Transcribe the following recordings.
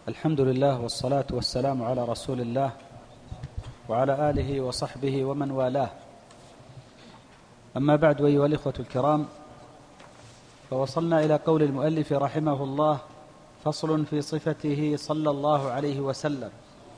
الحمد لله والصلاة والسلام على رسول الله وعلى آله وصحبه ومن والاه. أما بعد، أيها الإخوة الكرام، فوصلنا إلى قول المؤلف رحمه الله: فصل في صفته صلى الله عليه وسلم.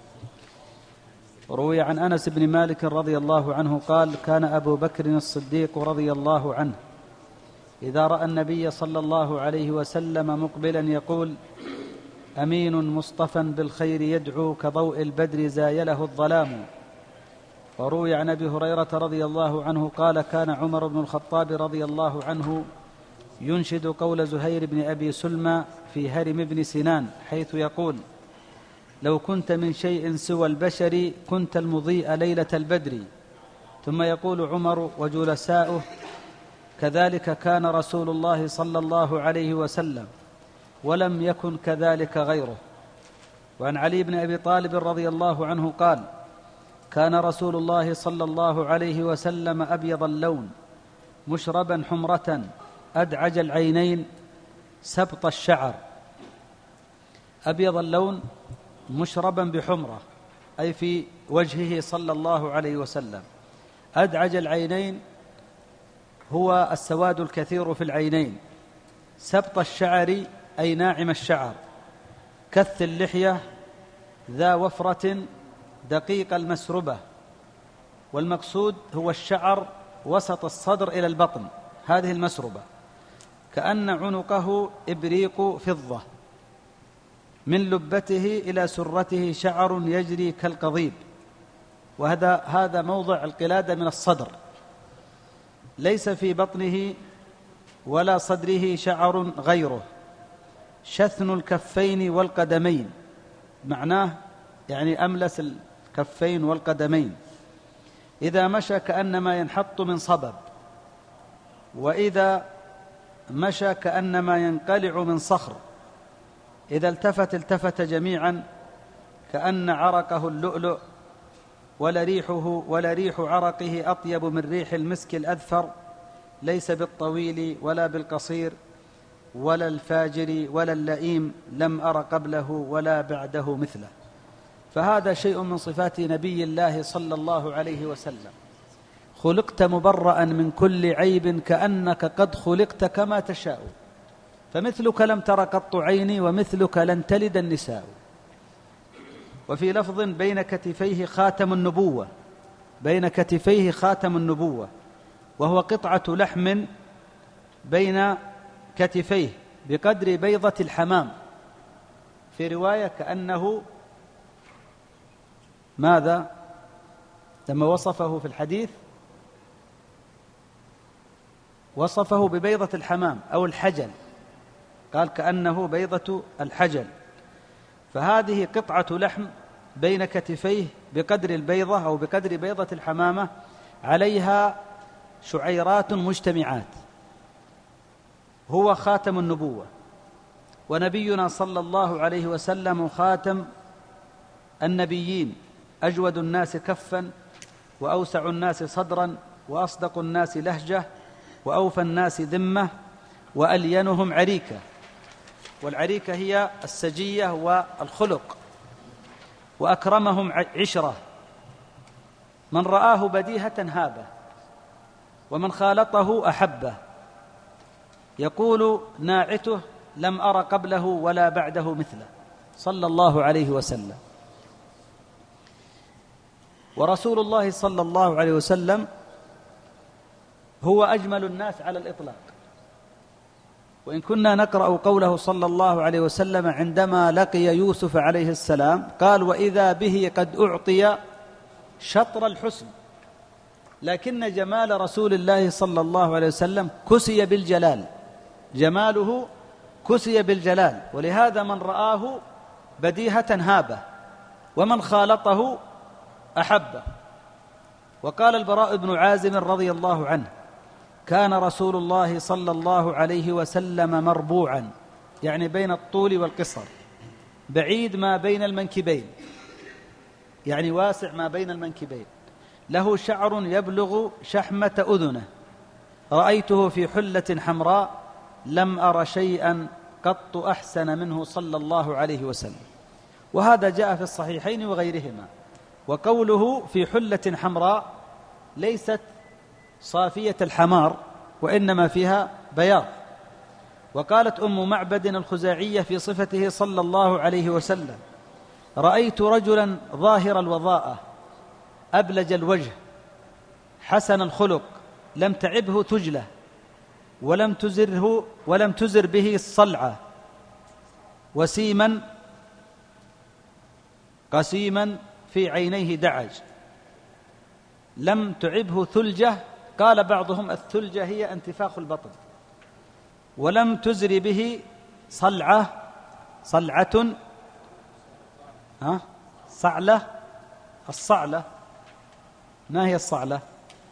روي عن أنس بن مالك رضي الله عنه قال: كان أبو بكر الصديق رضي الله عنه إذا رأى النبي صلى الله عليه وسلم مقبلا يقول: أمين مصطفى بالخير يدعو كضوء البدر زايله الظلام. وروي عن أبي هريرة رضي الله عنه قال: كان عمر بن الخطاب رضي الله عنه ينشد قول زهير بن أبي سلمى في هرم بن سنان حيث يقول: لو كنت من شيء سوى البشر كنت المضيء ليلة البدر. ثم يقول عمر وجلساؤه: كذلك كان رسول الله صلى الله عليه وسلم ولم يكن كذلك غيره. وعن علي بن أبي طالب رضي الله عنه قال: كان رسول الله صلى الله عليه وسلم أبيض اللون مشربا حمرة أدعج العينين سبط الشعر. أبيض اللون مشربا بحمرة، أي في وجهه صلى الله عليه وسلم. أدعج العينين هو السواد الكثير في العينين. سبط الشعر أي ناعم الشعر. كث اللحية ذا وفرة دقيق المسربة. والمقصود هو الشعر وسط الصدر إلى البطن، هذه المسربة. كأن عنقه إبريق فضة، من لبته إلى سرته شعر يجري كالقضيب. وهذا موضع القلادة من الصدر، ليس في بطنه ولا صدره شعر غيره. شثن الكفين والقدمين، معناه يعني أملس الكفين والقدمين. إذا مشى كأنما ينحط من صبب، وإذا مشى كأنما ينقلع من صخر. إذا التفت جميعا كأن عرقه اللؤلؤ، ولا ريح عرقه أطيب من ريح المسك الأذفر، ليس بالطويل ولا بالقصير ولا الفاجر ولا اللئيم، لم أر قبله ولا بعده مثله. فهذا شيء من صفات نبي الله صلى الله عليه وسلم. خلقت مبرأ من كل عيب كأنك قد خلقت كما تشاء، فمثلك لم تر قط عيني ومثلك لن تلد النساء. وفي لفظ: بين كتفيه خاتم النبوة. بين كتفيه خاتم النبوة، وهو قطعة لحم بين كتفيه بقدر بيضة الحمام. في رواية كأنه ماذا؟ لما وصفه في الحديث وصفه ببيضة الحمام أو الحجل، قال كأنه بيضة الحجل. فهذه قطعة لحم بين كتفيه بقدر البيضة أو بقدر بيضة الحمامة، عليها شعيرات مجتمعات. هو خاتم النبوة. ونبينا صلى الله عليه وسلم خاتم النبيين، أجود الناس كفا، وأوسع الناس صدرا، وأصدق الناس لهجة، وأوفى الناس ذمة، وألينهم عريكة. والعريكة هي السجية والخلق. وأكرمهم عشرة. من رآه بديهة هابه، ومن خالطه أحبه. يقول ناعته: لم أر قبله ولا بعده مثله، صلى الله عليه وسلم. ورسول الله صلى الله عليه وسلم هو أجمل الناس على الإطلاق. وإن كنا نقرأ قوله صلى الله عليه وسلم عندما لقي يوسف عليه السلام قال: وإذا به قد أعطي شطر الحسن. لكن جمال رسول الله صلى الله عليه وسلم كسي بالجلال، جماله كسي بالجلال. ولهذا من رآه بديهة هابه، ومن خالطه أحبه. وقال البراء بن عازم رضي الله عنه: كان رسول الله صلى الله عليه وسلم مربوعا، يعني بين الطول والقصر، بعيد ما بين المنكبين، يعني واسع ما بين المنكبين. له شعر يبلغ شحمة أذنه. رأيته في حلة حمراء لم أر شيئا قط أحسن منه صلى الله عليه وسلم. وهذا جاء في الصحيحين وغيرهما. وقوله في حلة حمراء ليست صافية الحمار وإنما فيها بياض. وقالت أم معبد الخزاعية في صفته صلى الله عليه وسلم: رأيت رجلا ظاهر الوضاءة أبلج الوجه حسن الخلق لم تعبه تجلة ولم تزر به الصلعة وسيما قسيما في عينيه دعج لم تعبه ثلجة. قال بعضهم الثلجة هي انتفاخ البطن. ولم تزر به صلعة صعلة. الصعلة ما هي الصعلة؟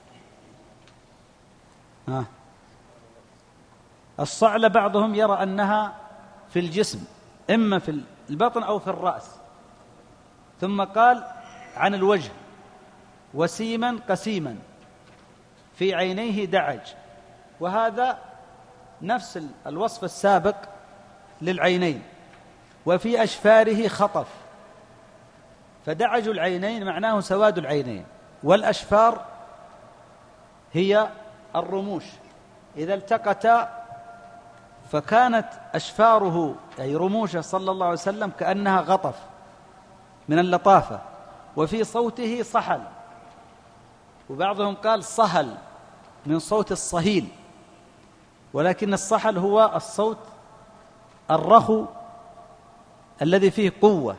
الصعلة بعضهم يرى أنها في الجسم، إما في البطن أو في الرأس. ثم قال عن الوجه: وسيما قسيما في عينيه دعج. وهذا نفس الوصف السابق للعينين. وفي أشفاره خطف. فدعج العينين معناه سواد العينين، والأشفار هي الرموش إذا التقتا، فكانت أشفاره أي رموشه صلى الله عليه وسلم كأنها غطف من اللطافة. وفي صوته صحل، وبعضهم قال صهل من صوت الصهيل، ولكن الصحل هو الصوت الرخو الذي فيه قوة.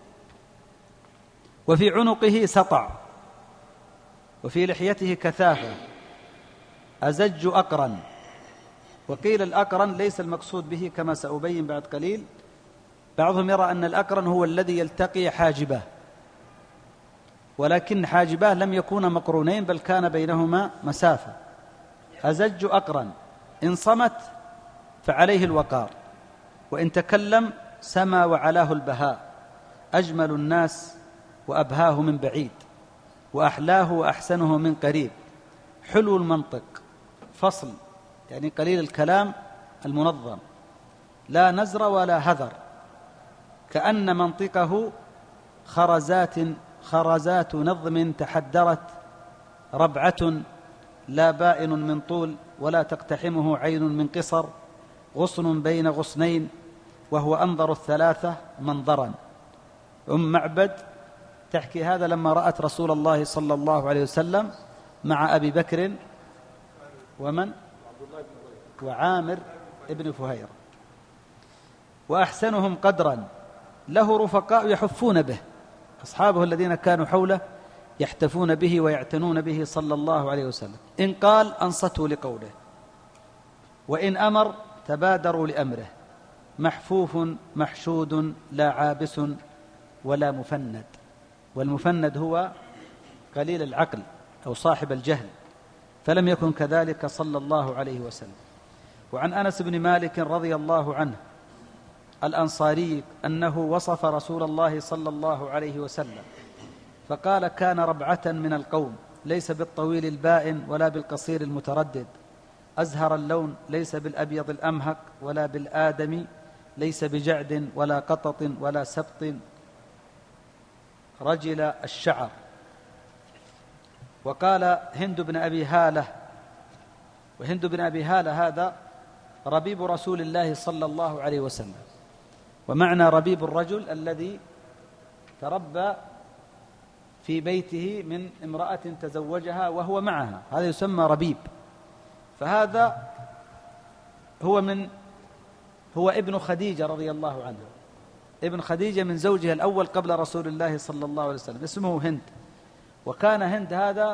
وفي عنقه سطع، وفي لحيته كثافة، أزج أقرن. وقيل الأقرن ليس المقصود به كما سأبين بعد قليل. بعضهم يرى أن الأقرن هو الذي يلتقي حاجبه، ولكن حاجباه لم يكونا مقرونين بل كان بينهما مسافة. أزج أقرن، إن صمت فعليه الوقار، وإن تكلم سما وعلاه البهاء. أجمل الناس وأبهاه من بعيد، وأحلاه وأحسنه من قريب. حلو المنطق فصل، يعني قليل الكلام المنظم، لا نزر ولا هذر. كأن منطقه خرزات نظم تحدرت، ربعة لا بائن من طول ولا تقتحمه عين من قصر. غصن بين غصنين وهو أنظر الثلاثة منظرا. أم معبد تحكي هذا لما رأت رسول الله صلى الله عليه وسلم مع أبي بكر ومن؟ وعامر ابن فهيرة. وأحسنهم قدرا، له رفقاء يحفون به، أصحابه الذين كانوا حوله يحتفون به ويعتنون به صلى الله عليه وسلم. إن قال أنصتوا لقوله، وإن أمر تبادروا لأمره. محفوف محشود لا عابس ولا مفند. والمفند هو قليل العقل أو صاحب الجهل، فلم يكن كذلك صلى الله عليه وسلم. وعن أنس بن مالك رضي الله عنه الأنصاري أنه وصف رسول الله صلى الله عليه وسلم فقال: كان ربعة من القوم، ليس بالطويل البائن ولا بالقصير المتردد، أزهر اللون، ليس بالأبيض الأمهق ولا بالآدمي، ليس بجعد ولا قطط ولا سبط، رجل الشعر. وقال هند بن أبي هالة، وهند بن أبي هالة هذا ربيب رسول الله صلى الله عليه وسلم. ومعنى ربيب الرجل الذي تربى في بيته من امرأة تزوجها وهو معها، هذا يسمى ربيب. فهذا هو ابن خديجة رضي الله عنها، ابن خديجة من زوجها الأول قبل رسول الله صلى الله عليه وسلم، اسمه هند. وكان هند هذا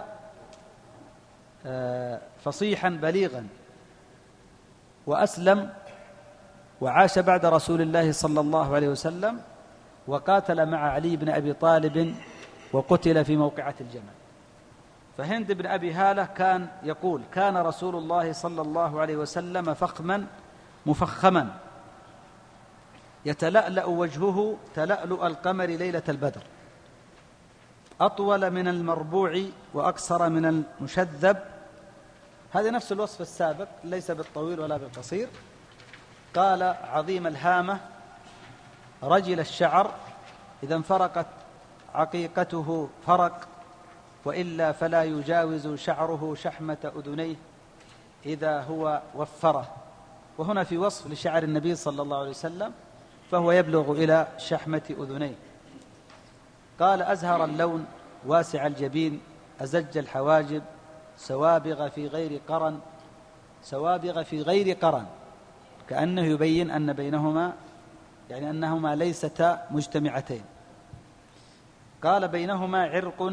فصيحا بليغا، وأسلم وعاش بعد رسول الله صلى الله عليه وسلم، وقاتل مع علي بن أبي طالب وقتل في موقعة الجمل. فهند بن أبي هالة كان يقول: كان رسول الله صلى الله عليه وسلم فخما مفخما، يتلألأ وجهه تلألؤ القمر ليلة البدر، أطول من المربوع وأقصر من المشذب. هذا نفس الوصف السابق، ليس بالطويل ولا بالقصير. قال: عظيم الهامة، رجل الشعر، إذا انفرقت عقيقته فرق، وإلا فلا يجاوز شعره شحمة أذنيه إذا هو وفره. وهنا في وصف لشعر النبي صلى الله عليه وسلم، فهو يبلغ إلى شحمة أذنيه. قال: أزهر اللون، واسع الجبين، أزج الحواجب، سوابغ في غير قرن. سوابغ في غير قرن، كأنه يبين أن بينهما يعني أنهما ليستا مجتمعتين. قال: بينهما عرق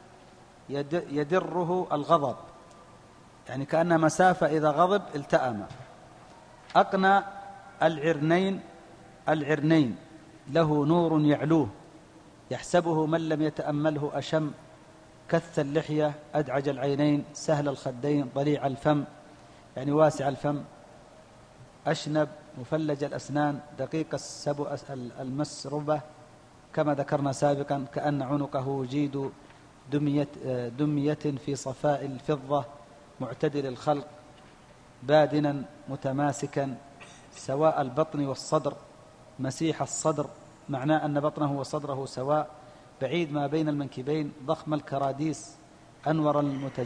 يدره الغضب، يعني كأن مسافة إذا غضب التأم. أقنى العرنين له نور يعلوه، يحسبه من لم يتأمله أشم. كث اللحية، أدعج العينين، سهل الخدين، ضليع الفم يعني واسع الفم، أشنب، مفلج الأسنان، دقيق السبو المسربة كما ذكرنا سابقا، كأن عنقه جيد دمية في صفاء الفضة، معتدل الخلق، بادنا متماسكا، سواء البطن والصدر، مسيح الصدر، معناه أن بطنه وصدره سواء، بعيد ما بين المنكبين، ضخم الكراديس، أنور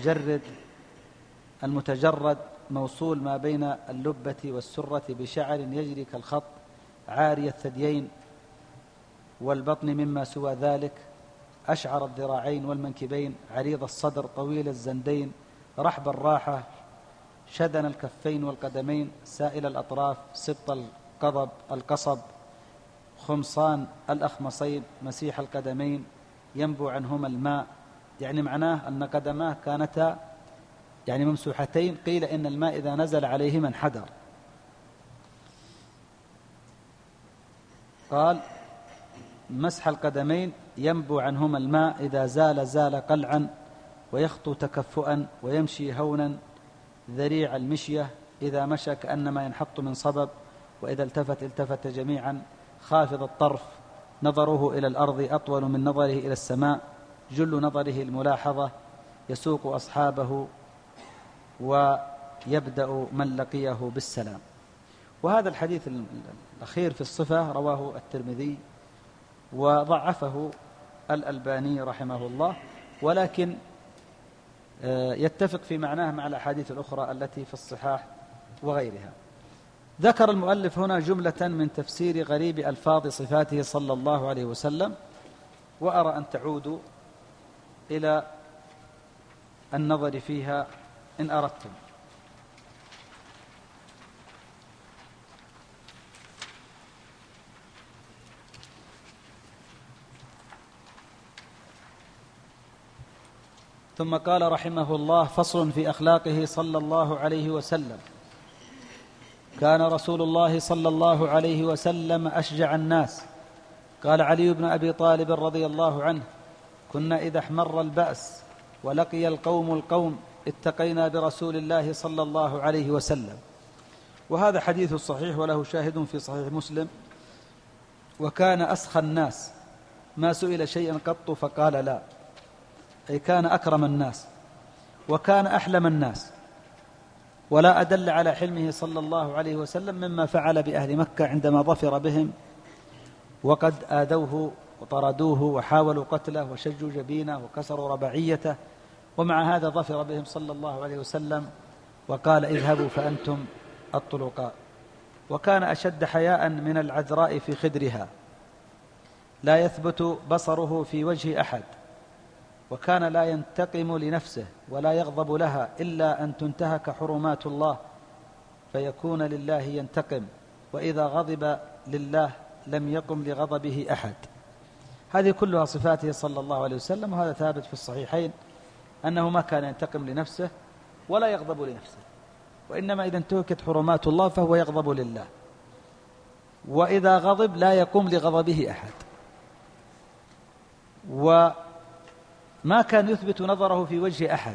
المتجرد، موصول ما بين اللبة والسرة بشعر يجري كالخط، عاري الثديين والبطن مما سوى ذلك، أشعر الذراعين والمنكبين، عريض الصدر، طويل الزندين، رحب الراحة، شدن الكفين والقدمين، سائل الأطراف، سبط القصب، خمصان الأخمصين، مسيح القدمين، ينبو عنهما الماء، يعني معناه أن قدماه كانتا يعني ممسوحتين، قيل إن الماء إذا نزل عليهما انحدر. قال: مسح القدمين ينبو عنهما الماء، إذا زال قلعا، ويخطو تكفؤا، ويمشي هونا، ذريع المشية، إذا مشى كأنما ينحط من صبب، وإذا التفت جميعا، خافض الطرف، نظره إلى الأرض أطول من نظره إلى السماء، جل نظره الملاحظة، يسوق أصحابه ويبدأ من لقيه بالسلام. وهذا الحديث الأخير في الصفة رواه الترمذي وضعفه الألباني رحمه الله، ولكن يتفق في معناه مع الأحاديث الأخرى التي في الصحاح وغيرها. ذكر المؤلف هنا جملة من تفسير غريب ألفاظ صفاته صلى الله عليه وسلم، وأرى أن تعودوا إلى النظر فيها إن أردتم. ثم قال رحمه الله: فصل في أخلاقه صلى الله عليه وسلم. كان رسول الله صلى الله عليه وسلم أشجع الناس. قال علي بن أبي طالب رضي الله عنه: كنا إذا احمر البأس ولقي القوم اتقينا برسول الله صلى الله عليه وسلم. وهذا حديث صحيح وله شاهد في صحيح مسلم. وكان أسخى الناس، ما سئل شيئا قط فقال لا، أي كان أكرم الناس، وكان أحلم الناس، ولا أدل على حلمه صلى الله عليه وسلم مما فعل بأهل مكة عندما ظفر بهم وقد آذوه وطردوه وحاولوا قتله وشجوا جبينه وكسروا رباعيته، ومع هذا ظفر بهم صلى الله عليه وسلم وقال: اذهبوا فأنتم الطلقاء. وكان أشد حياء من العذراء في خدرها، لا يثبت بصره في وجه أحد، وكان لا ينتقم لنفسه ولا يغضب لها إلا أن تنتهك حرمات الله فيكون لله ينتقم، وإذا غضب لله لم يقم لغضبه أحد. هذه كلها صفاته صلى الله عليه وسلم، وهذا ثابت في الصحيحين أنه ما كان ينتقم لنفسه ولا يغضب لنفسه، وإنما إذا انتهكت حرمات الله فهو يغضب لله، وإذا غضب لا يقوم لغضبه أحد. وما كان يثبت نظره في وجه أحد،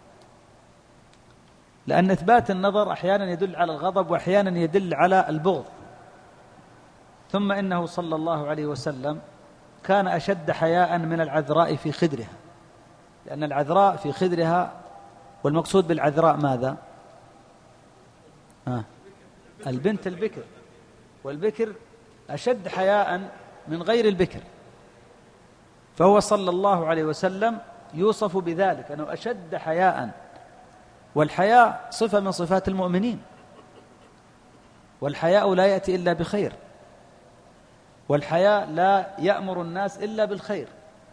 لأن إثبات النظر أحيانا يدل على الغضب وأحيانا يدل على البغض. ثم إنه صلى الله عليه وسلم كان أشد حياء من العذراء في خدرها، لأن العذراء في خدرها، والمقصود بالعذراء ماذا؟ البنت البكر، والبكر أشد حياء من غير البكر، فهو صلى الله عليه وسلم يوصف بذلك أنه أشد حياء، والحياء صفة من صفات المؤمنين، والحياء لا يأتي إلا بخير، والحياء لا يأمر الناس إلا بالخير،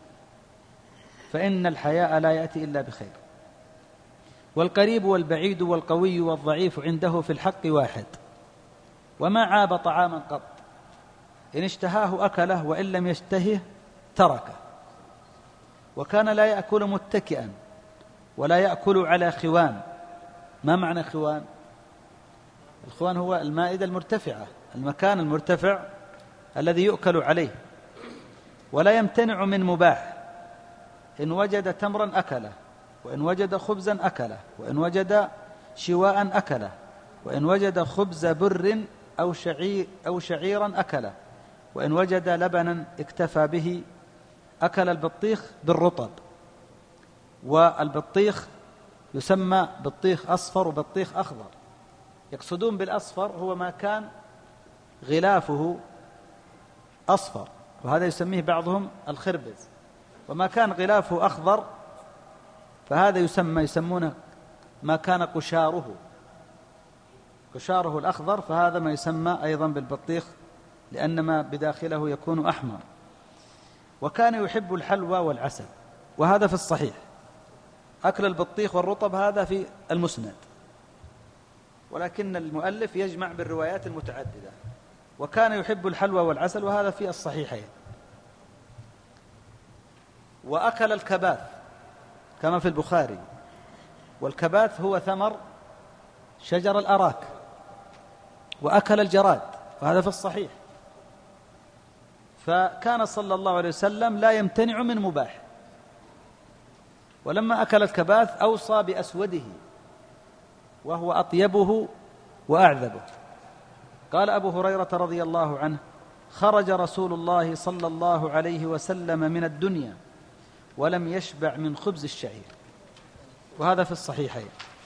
فإن الحياء لا يأتي إلا بخير. والقريب والبعيد والقوي والضعيف عنده في الحق واحد، وما عاب طعاما قط، إن اشتهاه أكله وإن لم يشتهه تركه. وكان لا يأكل متكئا ولا يأكل على خوان. ما معنى خوان؟ الخوان هو المائدة المرتفعة، المكان المرتفع الذي يؤكل عليه. ولا يمتنع من مباح، إن وجد تمرا أكله، وإن وجد خبزا أكله، وإن وجد شواء أكله، وإن وجد خبز بر أو شعيرا أكله، وإن وجد لبنا اكتفى به. أكل البطيخ بالرطب، والبطيخ يسمى بطيخ أصفر وبطيخ أخضر. يقصدون بالأصفر هو ما كان غلافه أصفر، وهذا يسميه بعضهم الخربز، وما كان غلافه أخضر فهذا يسمونه ما كان قشاره الأخضر، فهذا ما يسمى أيضا بالبطيخ لأن ما بداخله يكون أحمر. وكان يحب الحلوى والعسل، وهذا في الصحيح. أكل البطيخ والرطب هذا في المسند، ولكن المؤلف يجمع بالروايات المتعددة. وكان يحب الحلوى والعسل، وهذا في الصحيحين. وأكل الكباث كما في البخاري، والكباث هو ثمر شجر الأراك. وأكل الجراد، وهذا في الصحيح. فكان صلى الله عليه وسلم لا يمتنع من مباح. ولما أكل الكباث أوصى بأسوده، وهو أطيبه وأعذبه. قال أبو هريرة رضي الله عنه: خرج رسول الله صلى الله عليه وسلم من الدنيا ولم يشبع من خبز الشعير، وهذا في الصحيحين.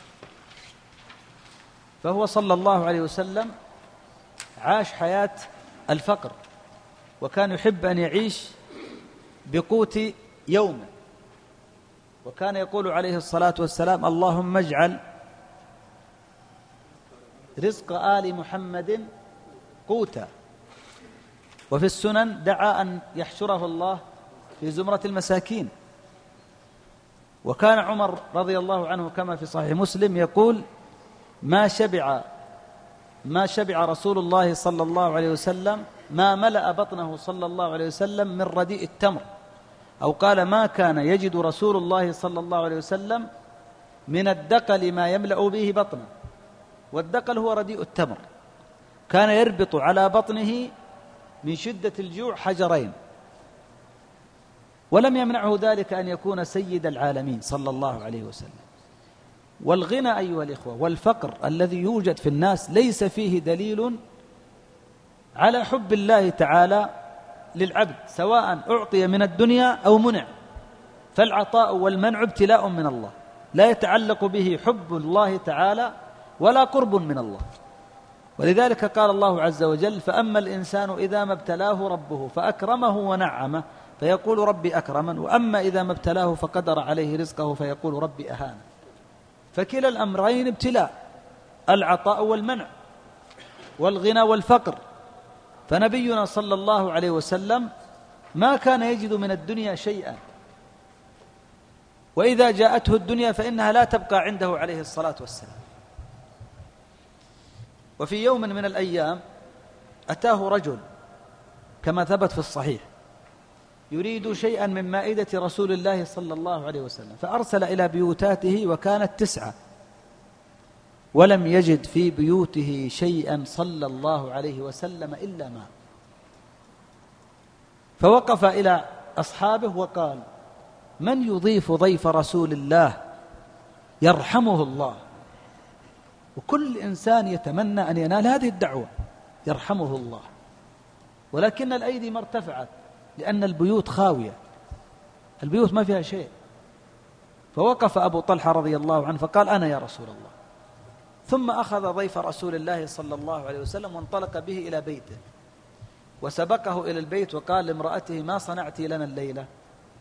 فهو صلى الله عليه وسلم عاش حياة الفقر، وكان يحب أن يعيش بقوت يومه. وكان يقول عليه الصلاة والسلام: اللهم اجعل رزق آل محمد قوتا. وفي السنن دعا أن يحشره الله في زمرة المساكين. وكان عمر رضي الله عنه كما في صحيح مسلم يقول: ما شبع رسول الله صلى الله عليه وسلم، ما ملأ بطنه صلى الله عليه وسلم من رديء التمر، أو قال: ما كان يجد رسول الله صلى الله عليه وسلم من الدقل ما يملأ به بطنه. والدقل هو رديء التمر. كان يربط على بطنه من شدة الجوع حجرين، ولم يمنعه ذلك أن يكون سيد العالمين صلى الله عليه وسلم. والغنى أيها الإخوة والفقر الذي يوجد في الناس ليس فيه دليل على حب الله تعالى للعبد، سواء أعطي من الدنيا أو منع. فالعطاء والمنع ابتلاء من الله، لا يتعلق به حب الله تعالى ولا قرب من الله. ولذلك قال الله عز وجل: فأما الإنسان إذا ما ابتلاه ربه فأكرمه ونعمه فيقول ربي أكرمن، وأما إذا ما ابتلاه فقدر عليه رزقه فيقول ربي أهانن. فكلا الأمرين ابتلاء، العطاء والمنع، والغنى والفقر. فنبينا صلى الله عليه وسلم ما كان يجد من الدنيا شيئا، وإذا جاءته الدنيا فإنها لا تبقى عنده عليه الصلاة والسلام. وفي يوم من الأيام أتاه رجل كما ثبت في الصحيح يريد شيئا من مائدة رسول الله صلى الله عليه وسلم، فأرسل إلى بيوتاته وكانت 9، ولم يجد في بيوته شيئا صلى الله عليه وسلم إلا ماء. فوقف إلى أصحابه وقال: من يضيف ضيف رسول الله يرحمه الله. وكل إنسان يتمنى أن ينال هذه الدعوة، يرحمه الله. ولكن الأيدي ما ارتفعت لأن البيوت خاوية، البيوت ما فيها شيء. فوقف أبو طلحة رضي الله عنه فقال: أنا يا رسول الله. ثم أخذ ضيف رسول الله صلى الله عليه وسلم وانطلق به إلى بيته، وسبقه إلى البيت وقال لامرأته: ما صنعت لنا الليلة؟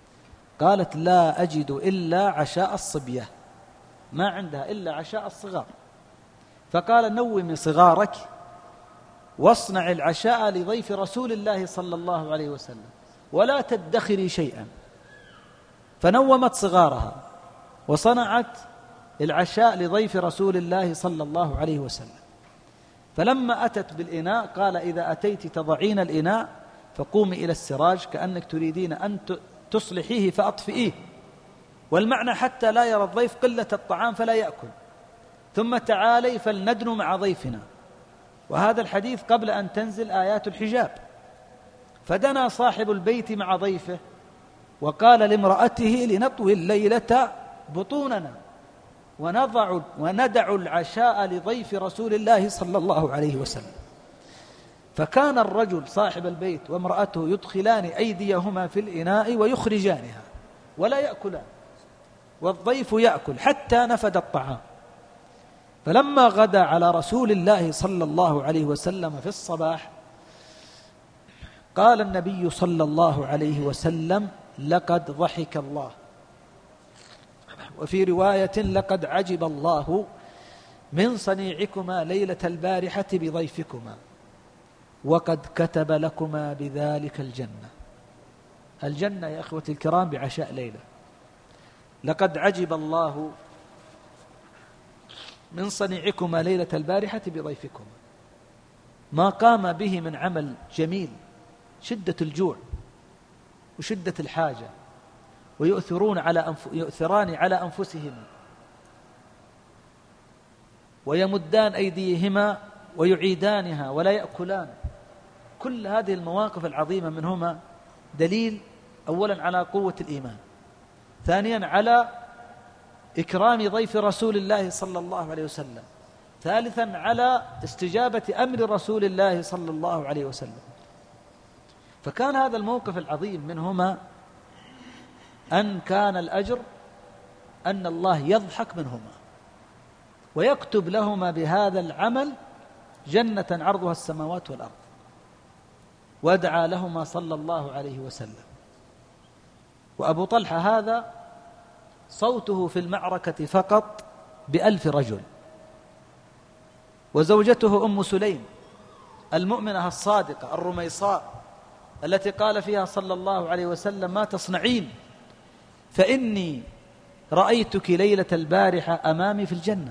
قالت لا أجد إلا عشاء الصبية، ما عندها إلا عشاء الصغار. فقال نومي صغارك واصنع العشاء لضيف رسول الله صلى الله عليه وسلم ولا تدخري شيئا. فنومت صغارها وصنعت العشاء لضيف رسول الله صلى الله عليه وسلم. فلما أتت بالإناء قال إذا أتيت تضعين الإناء فقومي إلى السراج كأنك تريدين أن تصلحيه فأطفئيه، والمعنى حتى لا يرى الضيف قلة الطعام فلا يأكل، ثم تعالي فلندن مع ضيفنا. وهذا الحديث قبل أن تنزل آيات الحجاب. فدنا صاحب البيت مع ضيفه وقال لامرأته لنطوي الليلة بطوننا وندع العشاء لضيف رسول الله صلى الله عليه وسلم. فكان الرجل صاحب البيت وامرأته يدخلان أيديهما في الإناء ويخرجانها ولا يأكلان، والضيف يأكل حتى نفد الطعام. فلما غدا على رسول الله صلى الله عليه وسلم في الصباح قال النبي صلى الله عليه وسلم لقد ضحك الله، وفي رواية لقد عجب الله من صنيعكما ليلة البارحة بضيفكما وقد كتب لكما بذلك الجنة. الجنة يا أخوتي الكرام بعشاء ليلة. لقد عجب الله من صنيعكما ليلة البارحة بضيفكما، ما قام به من عمل جميل، شدة الجوع وشدة الحاجة، يؤثران على أنفسهما ويمدان أيديهما ويعيدانها ولا يأكلان. كل هذه المواقف العظيمة منهما دليل أولا على قوة الإيمان، ثانيا على إكرام ضيف رسول الله صلى الله عليه وسلم، ثالثا على استجابة أمر رسول الله صلى الله عليه وسلم. فكان هذا الموقف العظيم منهما أن كان الأجر أن الله يضحك منهما ويكتب لهما بهذا العمل جنة عرضها السماوات والأرض. ودعا لهما صلى الله عليه وسلم. وأبو طلحة هذا صوته في المعركة فقط ب1000 رجل، وزوجته أم سليم المؤمنة الصادقة الرميصاء التي قال فيها صلى الله عليه وسلم ما تصنعين فإني رأيتك ليلة البارحة أمامي في الجنة.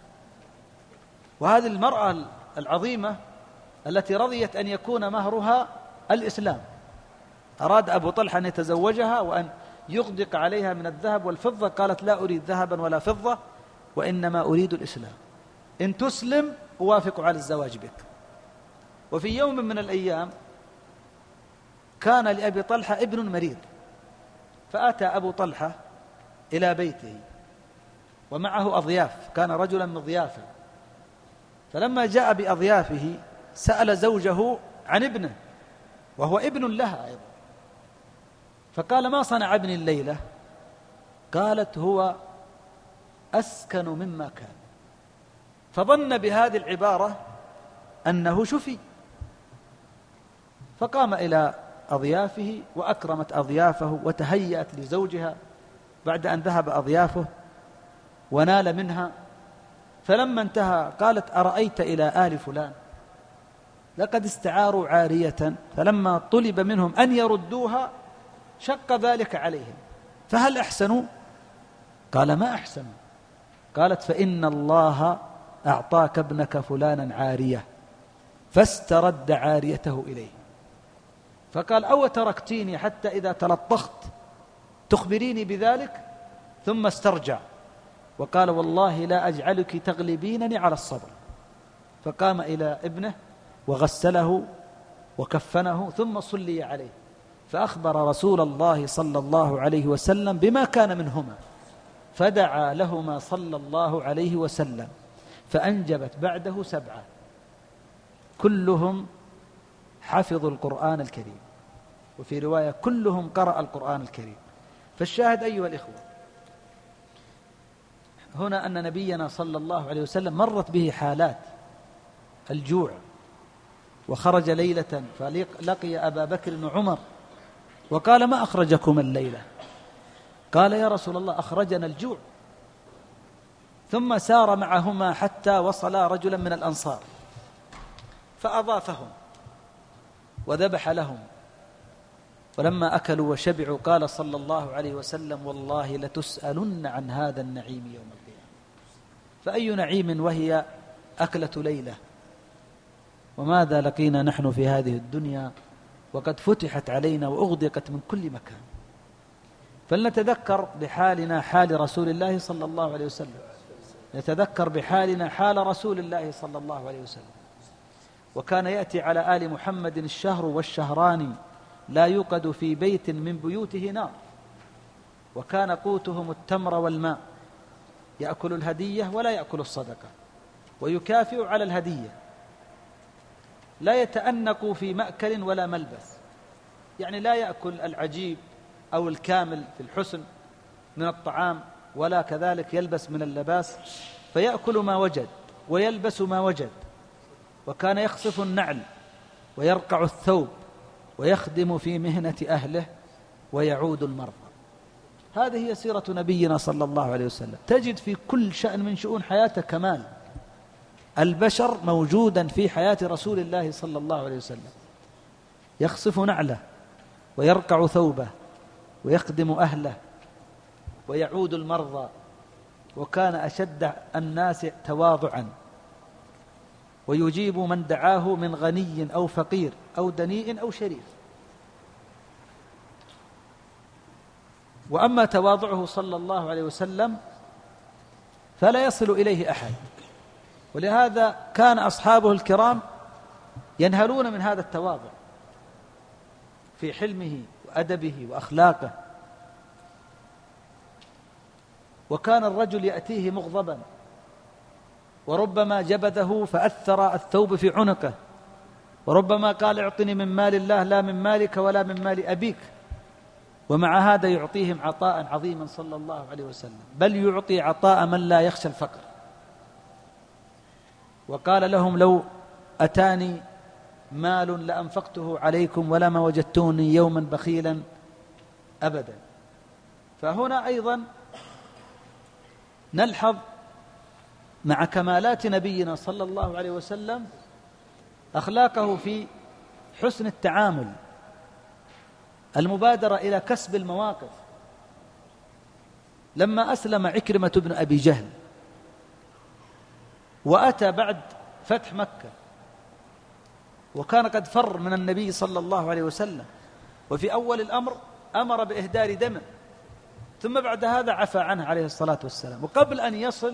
وهذه المرأة العظيمة التي رضيت أن يكون مهرها الإسلام، أراد أبو طلحة أن يتزوجها وأن يغدق عليها من الذهب والفضة، قالت لا أريد ذهبا ولا فضة وإنما أريد الإسلام، إن تسلم أوافق على الزواج بك. وفي يوم من الأيام كان لأبي طلحة ابن مريض، فأتى أبو طلحة إلى بيته ومعه أضياف، كان رجلا مضيافا. فلما جاء بأضيافه سأل زوجه عن ابنه وهو ابن لها أيضا، فقال ما صنع ابني الليلة؟ قالت هو أسكن مما كان. فظن بهذه العبارة أنه شفي، فقام إلى أضيافه وأكرمت أضيافه وتهيأت لزوجها بعد أن ذهب أضيافه ونال منها. فلما انتهى قالت أرأيت إلى آل فلان لقد استعاروا عارية، فلما طلب منهم أن يردوها شق ذلك عليهم، فهل أحسنوا؟ قال ما أحسنوا. قالت فإن الله أعطاك ابنك فلانا عارية فاسترد عاريته إليه. فقال أو تركتيني حتى إذا تلطخت تخبريني بذلك؟ ثم استرجع وقال والله لا أجعلك تغلبينني على الصبر. فقام إلى ابنه وغسله وكفنه ثم صلي عليه، فأخبر رسول الله صلى الله عليه وسلم بما كان منهما، فدعا لهما صلى الله عليه وسلم فأنجبت بعده 7 كلهم حفظوا القرآن الكريم، وفي رواية كلهم قرأ القرآن الكريم. فالشاهد أيها الإخوة هنا أن نبينا صلى الله عليه وسلم مرت به حالات الجوع، وخرج ليلة فلقي أبا بكر وعمر وقال ما أخرجكم الليلة؟ قال يا رسول الله أخرجنا الجوع. ثم سار معهما حتى وصلا رجلا من الأنصار فأضافهم وذبح لهم، ولما أكلوا وشبعوا قال صلى الله عليه وسلم والله لتسألن عن هذا النعيم يوم القيامة. فأي نعيم وهي أكلة ليلة، وماذا لقينا نحن في هذه الدنيا وقد فتحت علينا وأغدقت من كل مكان. فلنتذكر بحالنا حال رسول الله صلى الله عليه وسلم، نتذكر بحالنا حال رسول الله صلى الله عليه وسلم. وكان يأتي على آل محمد الشهر والشهران لا يوقد في بيت من بيوته نار، وكان قوتهم التمر والماء، يأكل الهدية ولا يأكل الصدقة، ويكافئ على الهدية، لا يتأنق في مأكل ولا ملبس، يعني لا يأكل العجيب أو الكامل في الحسن من الطعام، ولا كذلك يلبس من اللباس، فيأكل ما وجد ويلبس ما وجد. وكان يخصف النعل ويرقع الثوب ويخدم في مهنة أهله ويعود المرضى. هذه هي سيرة نبينا صلى الله عليه وسلم. تجد في كل شأن من شؤون حياته كمال البشر موجودا في حياة رسول الله صلى الله عليه وسلم. يخصف نعله ويرقع ثوبه ويخدم أهله ويعود المرضى، وكان أشد الناس تواضعا، ويجيب من دعاه من غني أو فقير أو دنيء أو شريف. وأما تواضعه صلى الله عليه وسلم فلا يصل إليه أحد، ولهذا كان أصحابه الكرام ينهلون من هذا التواضع في حلمه وأدبه وأخلاقه. وكان الرجل يأتيه مغضبا وربما جبذه فأثر الثوب في عنقه، وربما قال اعطني من مال الله لا من مالك ولا من مال أبيك، ومع هذا يعطيهم عطاء عظيما صلى الله عليه وسلم، بل يعطي عطاء من لا يخشى الفقر. وقال لهم لو أتاني مال لأنفقته عليكم ولما وجدتوني يوما بخيلا أبدا. فهنا أيضا نلحظ مع كمالات نبينا صلى الله عليه وسلم أخلاقه في حسن التعامل، المبادرة إلى كسب المواقف. لما أسلم عكرمة بن أبي جهل وأتى بعد فتح مكة وكان قد فر من النبي صلى الله عليه وسلم، وفي أول الأمر أمر بإهدار دمه، ثم بعد هذا عفى عنه عليه الصلاة والسلام. وقبل أن يصل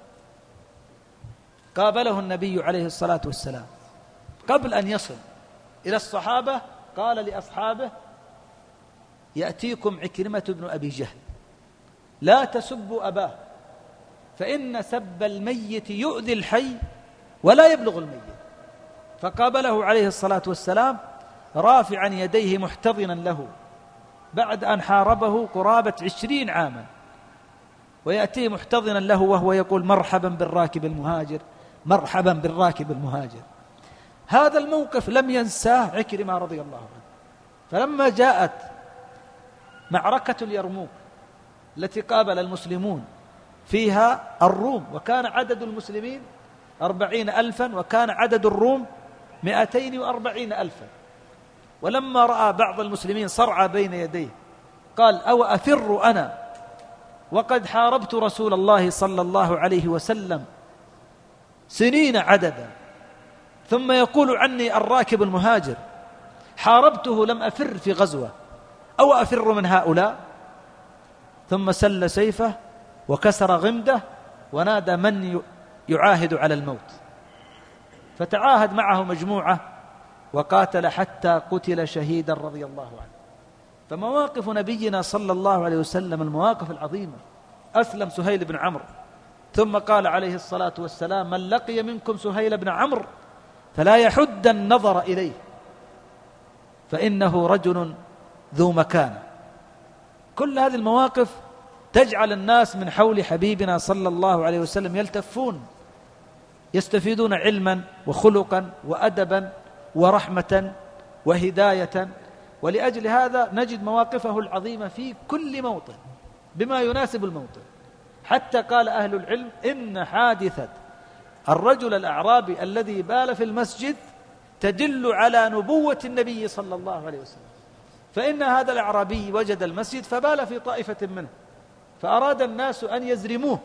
قابله النبي عليه الصلاة والسلام، قبل أن يصل إلى الصحابة قال لأصحابه يأتيكم عكرمة بن أبي جهل لا تسبوا أباه فإن سب الميت يؤذي الحي ولا يبلغ الميت. فقابله عليه الصلاة والسلام رافعا يديه محتضنا له بعد أن حاربه قرابة 20 عاما، ويأتيه محتضنا له وهو يقول مرحبا بالراكب المهاجر، مرحبا بالراكب المهاجر. هذا الموقف لم ينساه عكرمة رضي الله عنه. فلما جاءت معركة اليرموك التي قابل المسلمون فيها الروم، وكان عدد المسلمين 40,000 وكان عدد الروم 240,000، ولما رأى بعض المسلمين صرعى بين يديه قال أو أفر أنا وقد حاربت رسول الله صلى الله عليه وسلم سنين عددا، ثم يقول عني الراكب المهاجر حاربته لم أفر في غزوة، أو أفر من هؤلاء؟ ثم سل سيفه وكسر غمده ونادى من يعاهد على الموت، فتعاهد معه مجموعة وقاتل حتى قتل شهيدا رضي الله عنه. فمواقف نبينا صلى الله عليه وسلم المواقف العظيمة. أسلم سهيل بن عمرو، ثم قال عليه الصلاة والسلام من لقي منكم سهيل بن عمرو فلا يحد النظر إليه فإنه رجل ذو مكانة. كل هذه المواقف تجعل الناس من حول حبيبنا صلى الله عليه وسلم يلتفون يستفيدون علما وخلقا وأدبا ورحمة وهداية. ولأجل هذا نجد مواقفه العظيمة في كل موطن بما يناسب الموطن، حتى قال أهل العلم إن حادثة الرجل الأعرابي الذي بال في المسجد تدل على نبوة النبي صلى الله عليه وسلم. فإن هذا الأعرابي وجد المسجد فبال في طائفة منه، فأراد الناس أن يزرموه،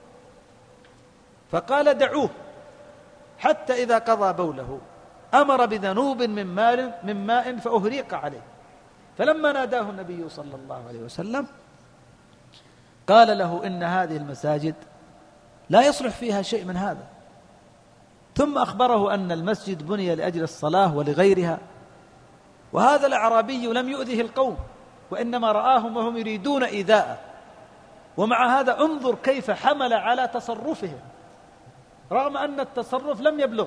فقال دعوه حتى إذا قضى بوله أمر بذنوب من ماء فأهريق عليه. فلما ناداه النبي صلى الله عليه وسلم قال له إن هذه المساجد لا يصلح فيها شيء من هذا، ثم أخبره أن المسجد بني لأجل الصلاة ولغيرها. وهذا الأعرابي لم يؤذه القوم، وإنما رآهم وهم يريدون إيذاءه، ومع هذا انظر كيف حمل على تصرفهم رغم أن التصرف لم يبلغ.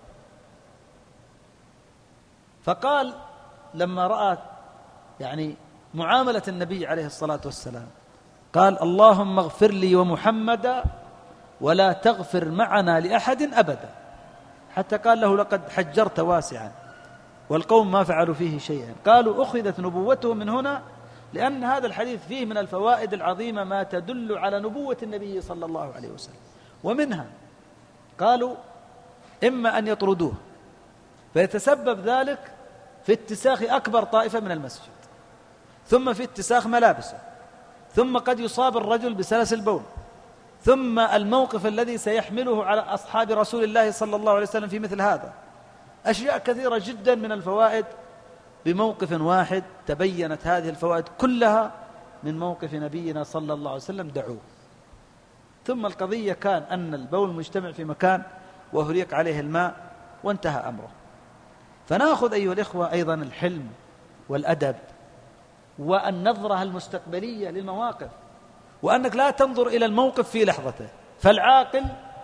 فقال لما رأى معاملة النبي عليه الصلاة والسلام قال اللهم اغفر لي ومحمدا ولا تغفر معنا لأحد أبدا، حتى قال له لقد حجرت واسعا، والقوم ما فعلوا فيه شيئا. قالوا أخذت نبوته من هنا، لأن هذا الحديث فيه من الفوائد العظيمة ما تدل على نبوة النبي صلى الله عليه وسلم. ومنها قالوا إما أن يطردوه فيتسبب ذلك في اتساخ أكبر طائفة من المسجد، ثم في اتساخ ملابسه، ثم قد يصاب الرجل بسلس البول، ثم الموقف الذي سيحمله على أصحاب رسول الله صلى الله عليه وسلم في مثل هذا. أشياء كثيرة جدا من الفوائد بموقف واحد، تبينت هذه الفوائد كلها من موقف نبينا صلى الله عليه وسلم دعوه. ثم القضية كان أن البول مجتمع في مكان وهريق عليه الماء وانتهى أمره. فنأخذ أيها الإخوة أيضا الحلم والأدب والنظرة المستقبلية للمواقف، وأنك لا تنظر إلى الموقف في لحظته. فالعاقل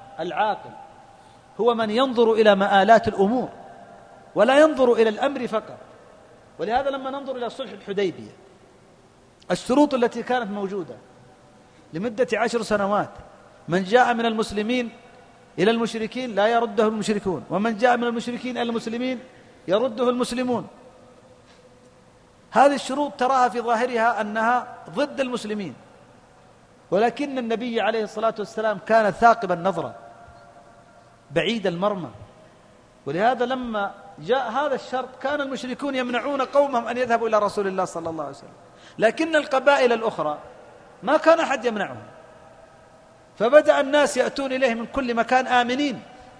هو من ينظر إلى مآلات الأمور ولا ينظر إلى الأمر فقط. ولهذا لما ننظر إلى صلح الحديبية، الشروط التي كانت موجودة لمدة 10 سنوات، من جاء من المسلمين إلى المشركين لا يرده المشركون، ومن جاء من المشركين إلى المسلمين يرده المسلمون. هذه الشروط تراها في ظاهرها أنها ضد المسلمين، ولكن النبي عليه الصلاة والسلام كان ثاقب النظرة بعيد المرمى. ولهذا لما جاء هذا الشرط كان المشركون يمنعون قومهم أن يذهبوا إلى رسول الله صلى الله عليه وسلم، لكن القبائل الأخرى ما كان أحد يمنعهم، فبدأ الناس يأتون إليه من كل مكان آمنين،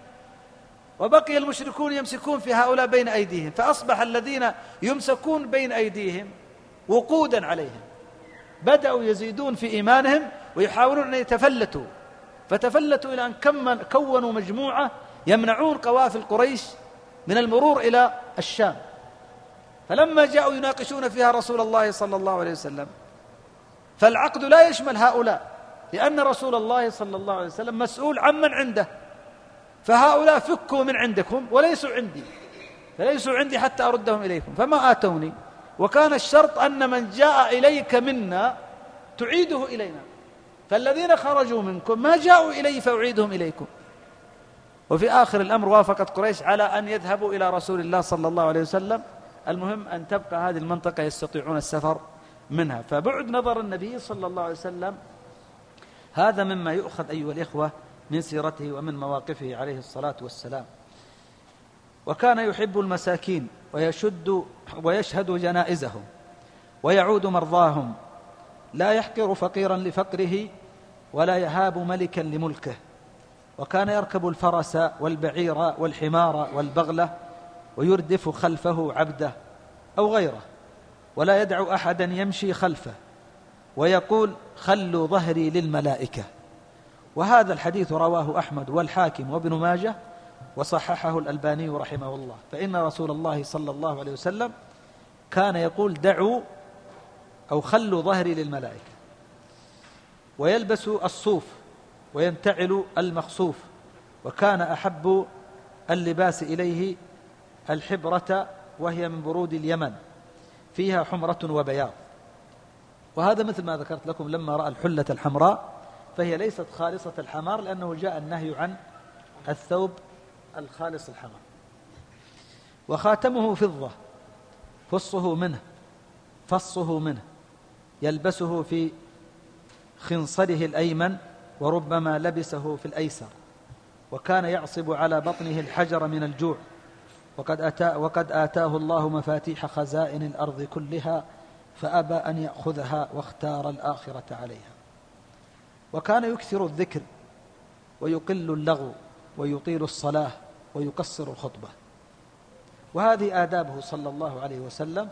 وبقي المشركون يمسكون في هؤلاء بين أيديهم، فأصبح الذين يمسكون بين أيديهم وقودا عليهم، بدأوا يزيدون في إيمانهم ويحاولون أن يتفلتوا، فتفلتوا إلى أن كونوا مجموعة يمنعون قوافل قريش من المرور إلى الشام. فلما جاءوا يناقشون فيها رسول الله صلى الله عليه وسلم، فالعقد لا يشمل هؤلاء، لأن رسول الله صلى الله عليه وسلم مسؤول عمن عنده، فهؤلاء فكوا من عندكم فليسوا عندي حتى أردهم إليكم، فما آتوني. وكان الشرط أن من جاء إليك منا تعيده إلينا، فالذين خرجوا منكم ما جاءوا إلي فأعيدهم إليكم. وفي آخر الأمر وافقت قريش على أن يذهبوا إلى رسول الله صلى الله عليه وسلم، المهم أن تبقى هذه المنطقة يستطيعون السفر منها. فبعد نظر النبي صلى الله عليه وسلم هذا مما يؤخذ أيها الإخوة من سيرته ومن مواقفه عليه الصلاة والسلام. وكان يحب المساكين ويشهد جنائزهم ويعود مرضاهم، لا يحقر فقيرا لفقره ولا يهاب ملكا لملكه. وكان يركب الفرس والبعير والحمار والبغلة ويردف خلفه عبده أو غيره، ولا يدع أحدا يمشي خلفه، ويقول خلوا ظهري للملائكة. وهذا الحديث رواه أحمد والحاكم وابن ماجه وصححه الألباني رحمه الله. فإن رسول الله صلى الله عليه وسلم كان يقول دعوا أو خلوا ظهري للملائكة، ويلبس الصوف وينتعل المخصوف، وكان أحب اللباس إليه الحبرة، وهي من برود اليمن فيها حمرة وبياض. وهذا مثل ما ذكرت لكم لما رأى الحلة الحمراء، فهي ليست خالصة الحمار، لأنه جاء النهي عن الثوب الخالص الحمار. وخاتمه فضة فصه منه يلبسه في خنصره الأيمن وربما لبسه في الأيسر، وكان يعصب على بطنه الحجر من الجوع، وقد آتاه الله مفاتيح خزائن الأرض كلها فأبى أن يأخذها واختار الآخرة عليها. وكان يكثر الذكر ويقل اللغو ويطيل الصلاة ويقصر الخطبة، وهذه آدابه صلى الله عليه وسلم،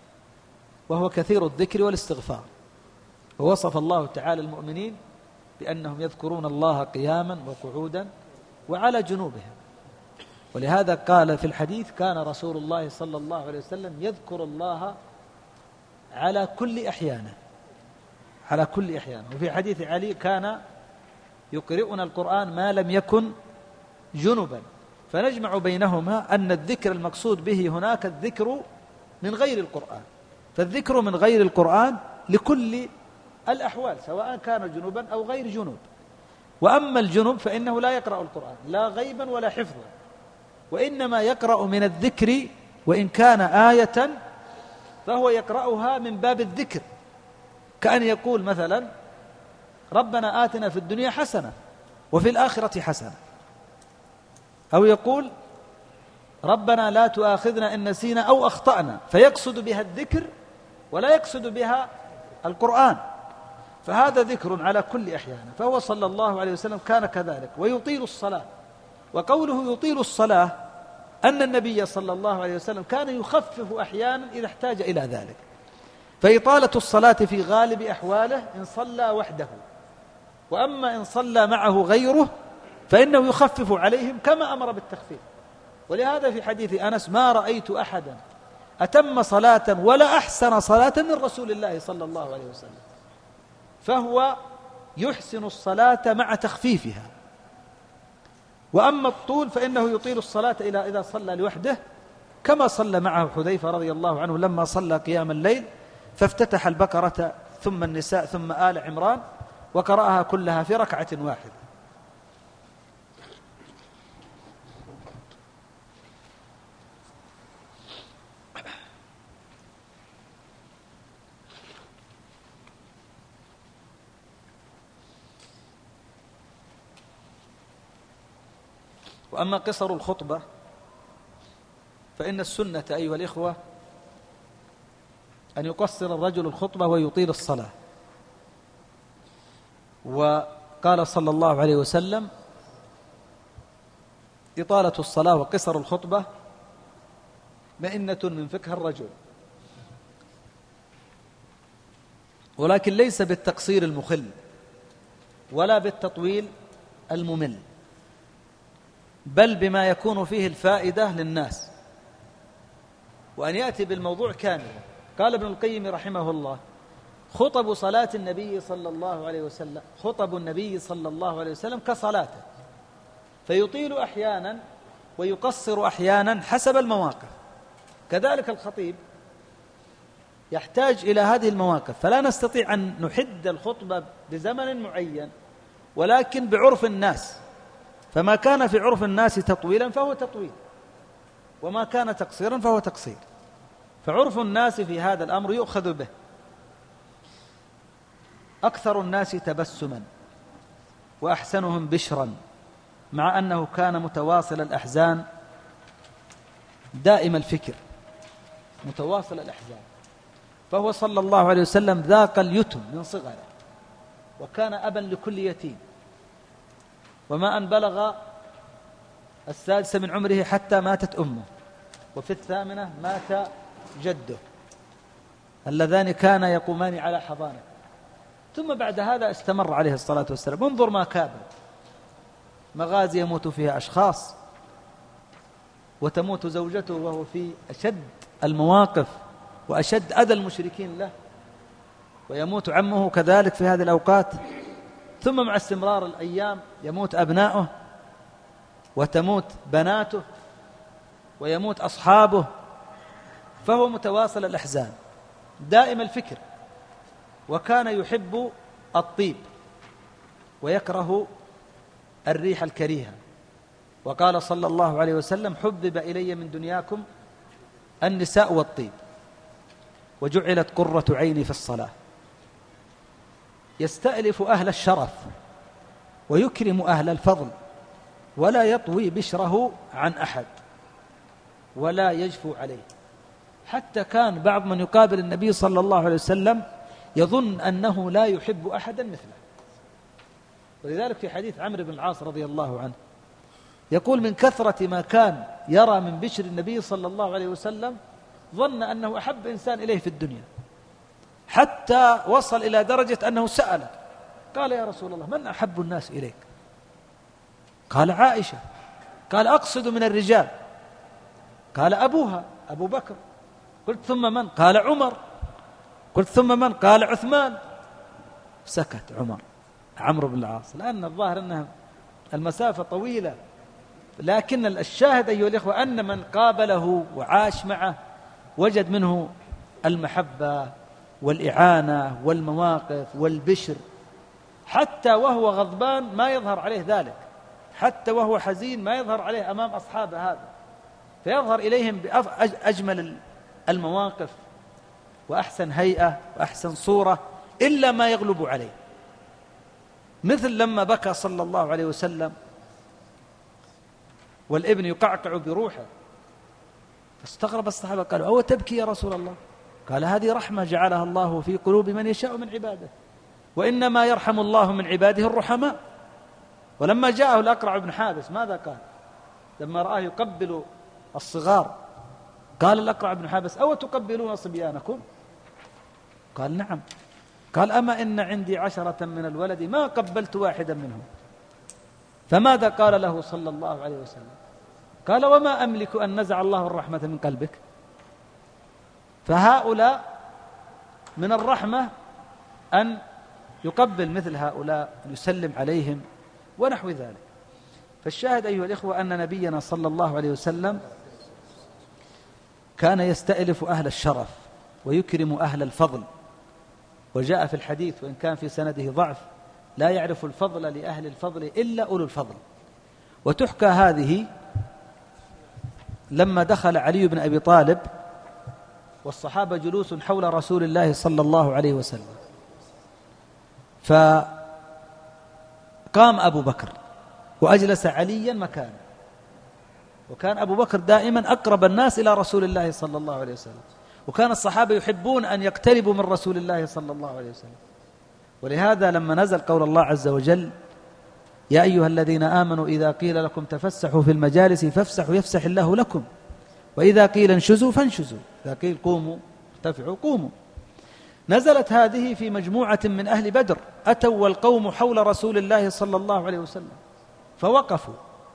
وهو كثير الذكر والاستغفار. ووصف الله تعالى المؤمنين بأنهم يذكرون الله قياما وقعودا وعلى جنوبهم، ولهذا قال في الحديث: كان رسول الله صلى الله عليه وسلم يذكر الله على كل أحيانه، على كل أحيانه. وفي حديث علي: كان يقرئنا القرآن ما لم يكن جنبا. فنجمع بينهما أن الذكر المقصود به هناك الذكر من غير القرآن، فالذكر من غير القرآن لكل الأحوال سواء كان جنوبا أو غير جنوب. وأما الجنوب فإنه لا يقرأ القرآن لا غيبا ولا حفظا، وإنما يقرأ من الذكر، وإن كان آية فهو يقرأها من باب الذكر، كأن يقول مثلا: ربنا آتنا في الدنيا حسنة وفي الآخرة حسنة، أو يقول: ربنا لا تؤاخذنا إن نسينا أو أخطأنا، فيقصد بها الذكر ولا يقصد بها القرآن، فهذا ذكر على كل أحيان. فهو صلى الله عليه وسلم كان كذلك، ويطيل الصلاة. وقوله يطيل الصلاة أن النبي صلى الله عليه وسلم كان يخفف أحيانا إذا احتاج إلى ذلك، فإطالة الصلاة في غالب أحواله إن صلى وحده، وأما إن صلى معه غيره فإنه يخفف عليهم كما أمر بالتخفيف. ولهذا في حديث أنس: ما رأيت أحدا أتم صلاة ولا أحسن صلاة من رسول الله صلى الله عليه وسلم، فهو يحسن الصلاة مع تخفيفها. وأما الطول فإنه يطيل الصلاة إذا صلى لوحده، كما صلى معه حذيفة رضي الله عنه لما صلى قيام الليل، فافتتح البقرة ثم النساء ثم آل عمران، وقرأها كلها في ركعة واحدة. وأما قصر الخطبة فإن السنة أيها الإخوة أن يقصر الرجل الخطبة ويطيل الصلاة. وقال صلى الله عليه وسلم: إطالة الصلاة وقصر الخطبة مئنة من فقه الرجل، ولكن ليس بالتقصير المخل ولا بالتطويل الممل، بل بما يكون فيه الفائدة للناس، وأن يأتي بالموضوع كاملا. قال ابن القيم رحمه الله: خطب صلاة النبي صلى الله عليه وسلم، خطب النبي صلى الله عليه وسلم كصلاته، فيطيل أحيانا ويقصر أحيانا حسب المواقف. كذلك الخطيب يحتاج إلى هذه المواقف، فلا نستطيع أن نحد الخطبة بزمن معين، ولكن بعرف الناس، فما كان في عرف الناس تطويلا فهو تطويل، وما كان تقصيرا فهو تقصير. فعرف الناس في هذا الأمر يؤخذ به. أكثر الناس تبسما وأحسنهم بشرا، مع أنه كان متواصل الأحزان دائم الفكر، متواصل الأحزان. فهو صلى الله عليه وسلم ذاق اليتم من صغره، وكان أبا لكل يتيم، وما أن بلغ 6 من عمره حتى ماتت أمه، وفي 8 مات جده، اللذان كانا يقومان على حضانه. ثم بعد هذا استمر عليه الصلاة والسلام. انظر ما كابر، مغازي يموت فيها أشخاص، وتموت زوجته وهو في أشد المواقف وأشد أذى المشركين له، ويموت عمه كذلك في هذه الأوقات. ثم مع استمرار الأيام يموت أبناؤه، وتموت بناته، ويموت أصحابه، فهو متواصل الأحزان دائم الفكر. وكان يحب الطيب ويكره الريح الكريهة. وقال صلى الله عليه وسلم: حبب إلي من دنياكم النساء والطيب، وجعلت قرة عيني في الصلاة. يستألف أهل الشرف ويكرم أهل الفضل ولا يطوي بشره عن أحد ولا يجفو عليه. حتى كان بعض من يقابل النبي صلى الله عليه وسلم يظن أنه لا يحب أحدا مثله. ولذلك في حديث عمرو بن العاص رضي الله عنه يقول من كثرة ما كان يرى من بشر النبي صلى الله عليه وسلم ظن أنه أحب إنسان إليه في الدنيا، حتى وصل إلى درجة أنه سأل قال يا رسول الله من أحب الناس إليك؟ قال عائشة. قال أقصد من الرجال؟ قال أبوها أبو بكر. قلت ثم من؟ قال عمر. قلت ثم من؟ قال عثمان. سكت عمرو بن العاص، لأن الظاهر أنها المسافة طويلة، لكن الشاهد أيها الإخوة أن من قابله وعاش معه وجد منه المحبة والإعانة والمواقف والبشر، حتى وهو غضبان ما يظهر عليه ذلك، حتى وهو حزين ما يظهر عليه أمام أصحابه هذا، فيظهر إليهم بأجمل المواقف وأحسن هيئة وأحسن صورة إلا ما يغلب عليه. مثل لما بكى صلى الله عليه وسلم والابن يقعقع بروحه، فاستغرب الصحابة قالوا أو تبكي يا رسول الله؟ قال هذه رحمة جعلها الله في قلوب من يشاء من عباده، وإنما يرحم الله من عباده الرحماء. ولما جاءه الأقرع بن حابس ماذا قال لما رآه يقبل الصغار؟ قال الأقرع بن حابس أو تقبلون صبيانكم؟ قال نعم. قال أما إن عندي 10 من الولد ما قبلت واحدا منهم. فماذا قال له صلى الله عليه وسلم؟ قال وما أملك أن نزع الله الرحمة من قلبك. فهؤلاء من الرحمة أن يقبل مثل هؤلاء، يسلم عليهم ونحو ذلك. فالشاهد أيها الإخوة أن نبينا صلى الله عليه وسلم كان يستألف أهل الشرف ويكرم أهل الفضل. وجاء في الحديث وإن كان في سنده ضعف لا يعرف الفضل لأهل الفضل إلا أولو الفضل. وتحكى هذه لما دخل علي بن أبي طالب والصحابة جلوس حول رسول الله صلى الله عليه وسلم، فقام أبو بكر وأجلس عليا مكانه، وكان أبو بكر دائما أقرب الناس إلى رسول الله صلى الله عليه وسلم، وكان الصحابة يحبون أن يقتربوا من رسول الله صلى الله عليه وسلم. ولهذا لما نزل قول الله عز وجل يا أيها الذين آمنوا إذا قيل لكم تفسحوا في المجالس فافسحوا يفسح الله لكم، وإذا قيل انشزوا فانشزوا، إذا قيل قوموا ارتفعوا قوموا. نزلت هذه في مجموعة من أهل بدر أتوا والقوم حول رسول الله صلى الله عليه وسلم فوقفوا،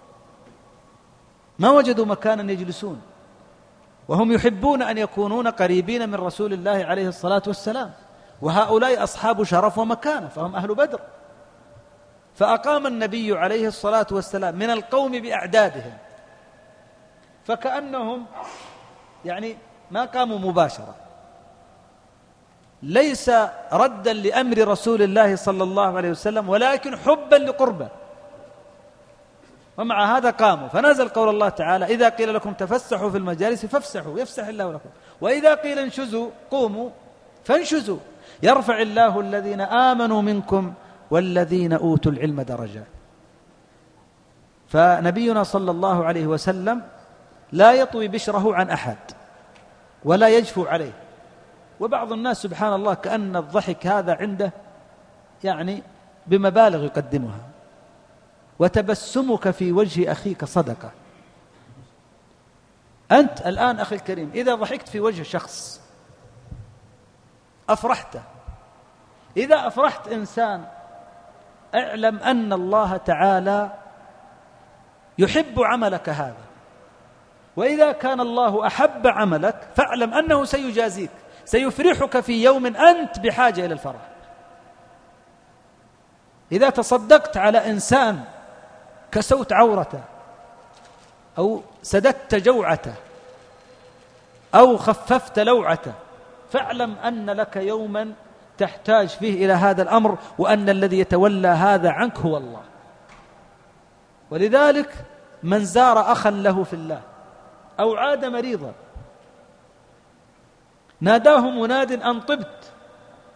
ما وجدوا مكانا يجلسون، وهم يحبون أن يكونون قريبين من رسول الله عليه الصلاة والسلام، وهؤلاء أصحاب شرف ومكانة فهم أهل بدر. فأقام النبي عليه الصلاة والسلام من القوم بأعدادهم، فكأنهم يعني ما قاموا مباشرة، ليس ردا لأمر رسول الله صلى الله عليه وسلم ولكن حبا لقربه. ومع هذا قاموا، فنزل قول الله تعالى إذا قيل لكم تفسحوا في المجالس فافسحوا يفسح الله لكم، وإذا قيل انشزوا قوموا فانشزوا يرفع الله الذين آمنوا منكم والذين أوتوا العلم درجات. فنبينا صلى الله عليه وسلم لا يطوي بشره عن أحد ولا يجفو عليه. وبعض الناس سبحان الله كأن الضحك هذا عنده يعني بمبالغ يقدمها، وتبسمك في وجه أخيك صدقة. أنت الآن أخي الكريم إذا ضحكت في وجه شخص أفرحته، إذا أفرحت إنسان اعلم أن الله تعالى يحب عملك هذا، وإذا كان الله أحب عملك فاعلم أنه سيجازيك، سيفرحك في يوم أنت بحاجة إلى الفرح. إذا تصدقت على إنسان كسوت عورته أو سددت جوعته أو خففت لوعته فاعلم أن لك يوما تحتاج فيه إلى هذا الأمر، وأن الذي يتولى هذا عنك هو الله. ولذلك من زار أخا له في الله أو عاد مريضا ناداه مناد أن طبت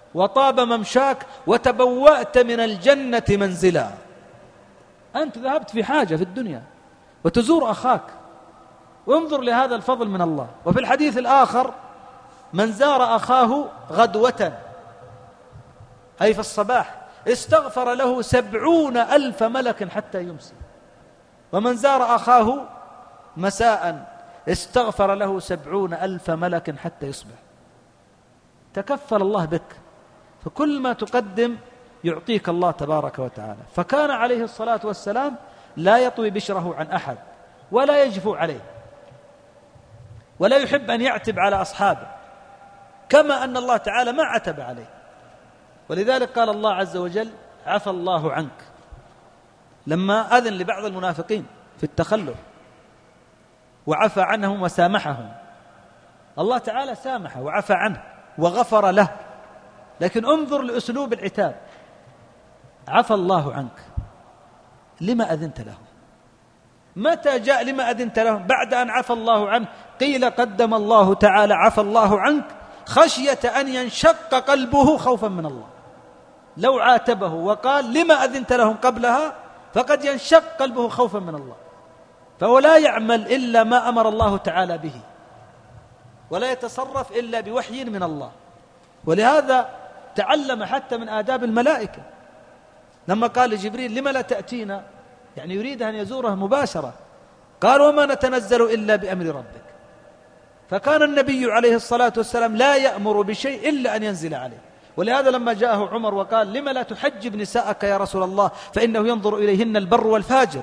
وطاب ممشاك وتبوأت من الجنة منزلا. أنت ذهبت في حاجة في الدنيا وتزور أخاك، وانظر لهذا الفضل من الله. وفي الحديث الآخر: من زار أخاه غدوة أي في الصباح استغفر له 70,000 ملك حتى يمسي، ومن زار أخاه مساء استغفر له 70,000 ملك حتى يصبح. تكفل الله بك، فكل ما تقدم يعطيك الله تبارك وتعالى. فكان عليه الصلاة والسلام لا يطوي بشره عن أحد ولا يجفو عليه، ولا يحب أن يعتب على أصحابه، كما أن الله تعالى ما عتب عليه. ولذلك قال الله عز وجل: عفى الله عنك، لما أذن لبعض المنافقين في التخلف وعفى عنهم وسامحهم. الله تعالى سامحه وعفى عنه وغفر له، لكن انظر لأسلوب العتاب: عفى الله عنك، لما أذنت لهم؟ متى جاء لما أذنت لهم؟ بعد أن عفى الله عنه قيل قدم الله تعالى عفى الله عنك خشية أن ينشق قلبه خوفا من الله. لو عاتبه وقال لما أذنت لهم قبلها فقد ينشق قلبه خوفا من الله، فهو لا يعمل إلا ما أمر الله تعالى به، ولا يتصرف إلا بوحي من الله. ولهذا تعلم حتى من آداب الملائكة لما قال لجبريل: لما لا تأتينا؟ يعني يريد أن يزوره مباشرة. قال: وما نتنزل إلا بأمر ربك. فكان النبي عليه الصلاة والسلام لا يأمر بشيء إلا أن ينزل عليه. ولهذا لما جاءه عمر وقال: لما لا تحجب نساءك يا رسول الله فإنه ينظر إليهن البر والفاجر،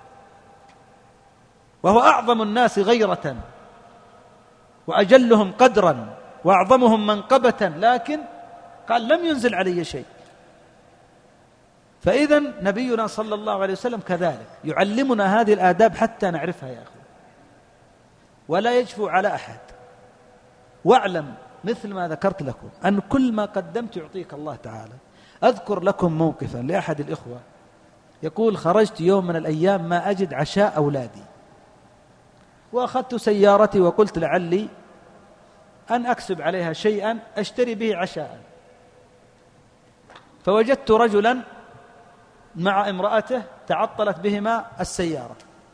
وهو أعظم الناس غيرة وأجلهم قدرا وأعظمهم منقبة، لكن قال: لم ينزل علي شيء. فإذا نبينا صلى الله عليه وسلم كذلك يعلمنا هذه الآداب حتى نعرفها يا أخي، ولا يجفو على أحد. واعلم مثل ما ذكرت لكم أن كل ما قدمت يعطيك الله تعالى. أذكر لكم موقفا لأحد الإخوة يقول: خرجت يوم من الأيام ما أجد عشاء أولادي، وأخذت سيارتي وقلت لعلي أن أكسب عليها شيئا أشتري به عشاء، فوجدت رجلا مع امرأته تعطلت بهما السيارة،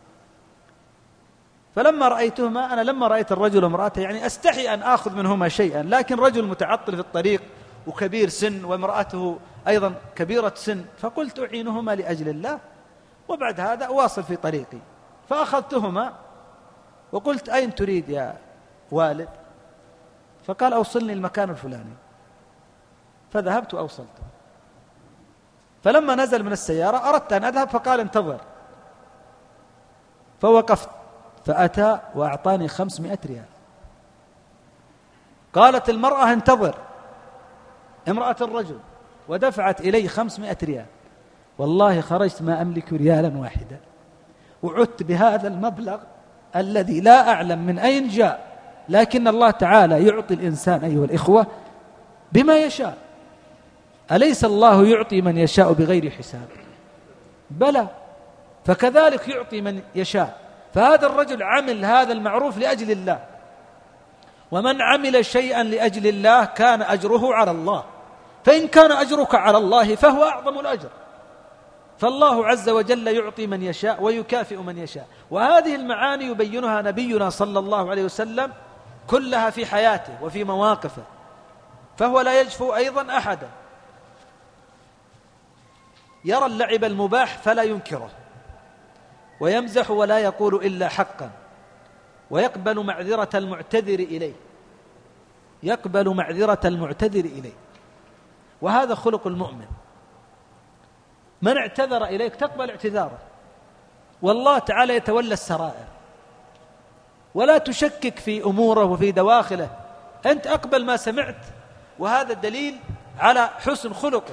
فلما رأيتهما، أنا لما رأيت الرجل وامرأته يعني أستحي أن آخذ منهما شيئا، لكن رجل متعطل في الطريق وكبير سن وامرأته أيضا كبيرة سن، فقلت أعينهما لأجل الله، وبعد هذا أواصل في طريقي. فأخذتهما وقلت: أين تريد يا والد؟ فقال: أوصلني المكان الفلاني. فذهبت وأوصلته. فلما نزل من السيارة أردت أن أذهب، فقال: انتظر. فوقفت، فأتى وأعطاني 500 ريال. قالت المرأة: انتظر، امرأة الرجل، ودفعت إلي 500 ريال. والله خرجت ما أملك ريالا واحدا، وعدت بهذا المبلغ الذي لا أعلم من أين جاء، لكن الله تعالى يعطي الإنسان أيها الإخوة بما يشاء. أليس الله يعطي من يشاء بغير حساب؟ بلى، فكذلك يعطي من يشاء. فهذا الرجل عمل هذا المعروف لأجل الله، ومن عمل شيئا لأجل الله كان أجره على الله، فإن كان أجرك على الله فهو أعظم الأجر. فالله عز وجل يعطي من يشاء ويكافئ من يشاء. وهذه المعاني يبينها نبينا صلى الله عليه وسلم كلها في حياته وفي مواقفه، فهو لا يجفو أيضا أحدا. يرى اللعب المباح فلا ينكره، ويمزح ولا يقول إلا حقا، ويقبل معذرة المعتذر إليه، يقبل معذرة المعتذر إليه. وهذا خلق المؤمن. من اعتذر إليك تقبل اعتذاره، والله تعالى يتولى السرائر، ولا تشكك في أموره وفي دواخله، أنت أقبل ما سمعت، وهذا الدليل على حسن خلقه.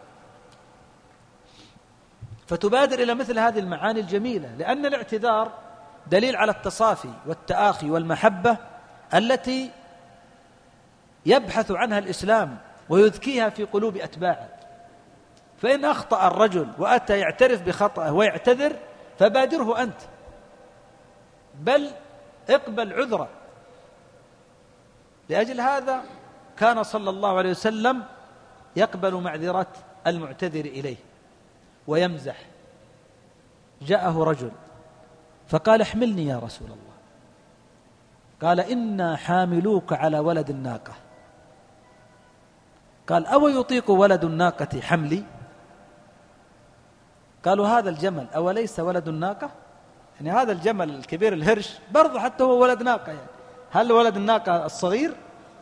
فتبادر إلى مثل هذه المعاني الجميلة، لأن الاعتذار دليل على التصافي والتآخي والمحبة التي يبحث عنها الإسلام ويذكيها في قلوب أتباعه. فإن أخطأ الرجل وأتى يعترف بخطأه ويعتذر فبادره أنت، بل اقبل عذره. لأجل هذا كان صلى الله عليه وسلم يقبل معذرة المعتذر إليه ويمزح. جاءه رجل فقال احملني يا رسول الله، قال إنا حاملوك على ولد الناقة. قال أو يطيق ولد الناقة حملي؟ قالوا هذا الجمل أوليس ولد الناقة؟ يعني هذا الجمل الكبير الهرش برضه حتى هو ولد ناقة، يعني هل ولد الناقة الصغير؟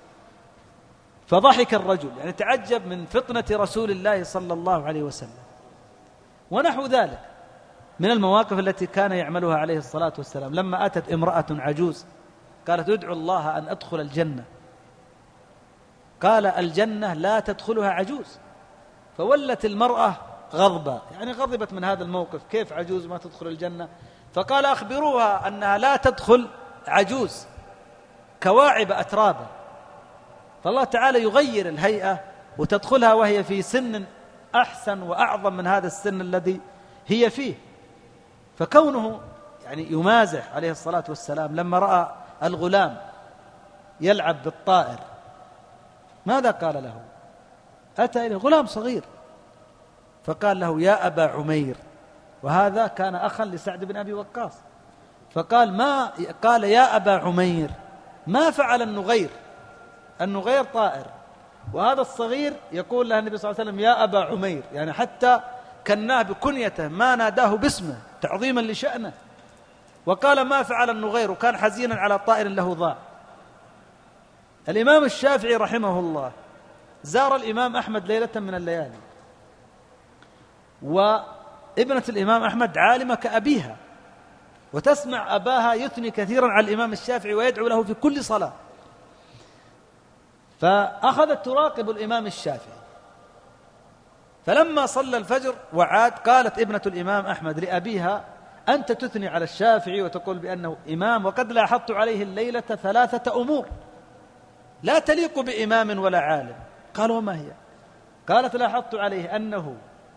فضحك الرجل، يعني تعجب من فطنة رسول الله صلى الله عليه وسلم. ونحو ذلك من المواقف التي كان يعملها عليه الصلاة والسلام. لما أتت امرأة عجوز قالت ادعو الله أن أدخل الجنة، قال الجنة لا تدخلها عجوز. فولت المرأة غضبا، يعني غضبت من هذا الموقف، كيف عجوز ما تدخل الجنة؟ فقال أخبروها أنها لا تدخل عجوز كواعب أترابا، فالله تعالى يغير الهيئة وتدخلها وهي في سن أحسن وأعظم من هذا السن الذي هي فيه. فكونه يعني يمازح عليه الصلاة والسلام لما رأى الغلام يلعب بالطائر ماذا قال له؟ أتى إليه غلام صغير فقال له يا أبا عمير، وهذا كان أخا لسعد بن أبي وقاص، فقال قال يا أبا عمير ما فعل النغير؟ النغير طائر، وهذا الصغير يقول له النبي صلى الله عليه وسلم يا أبا عمير، يعني حتى كناه بكنيته ما ناداه باسمه تعظيما لشأنه. وقال ما فعل النغير، وكان حزينا على طائر له ضاع. الإمام الشافعي رحمه الله زار الإمام أحمد ليلة من الليالي، وابنة الإمام أحمد عالمة كأبيها، وتسمع أباها يثني كثيرا على الإمام الشافعي ويدعو له في كل صلاة. فأخذت تراقب الإمام الشافعي، فلما صلى الفجر وعاد قالت ابنة الإمام أحمد لأبيها أنت تثني على الشافعي وتقول بأنه إمام، وقد لاحظت عليه الليلة 3 أمور لا تليق بإمام ولا عالم. قال وما هي؟ قالت لاحظت عليه أنه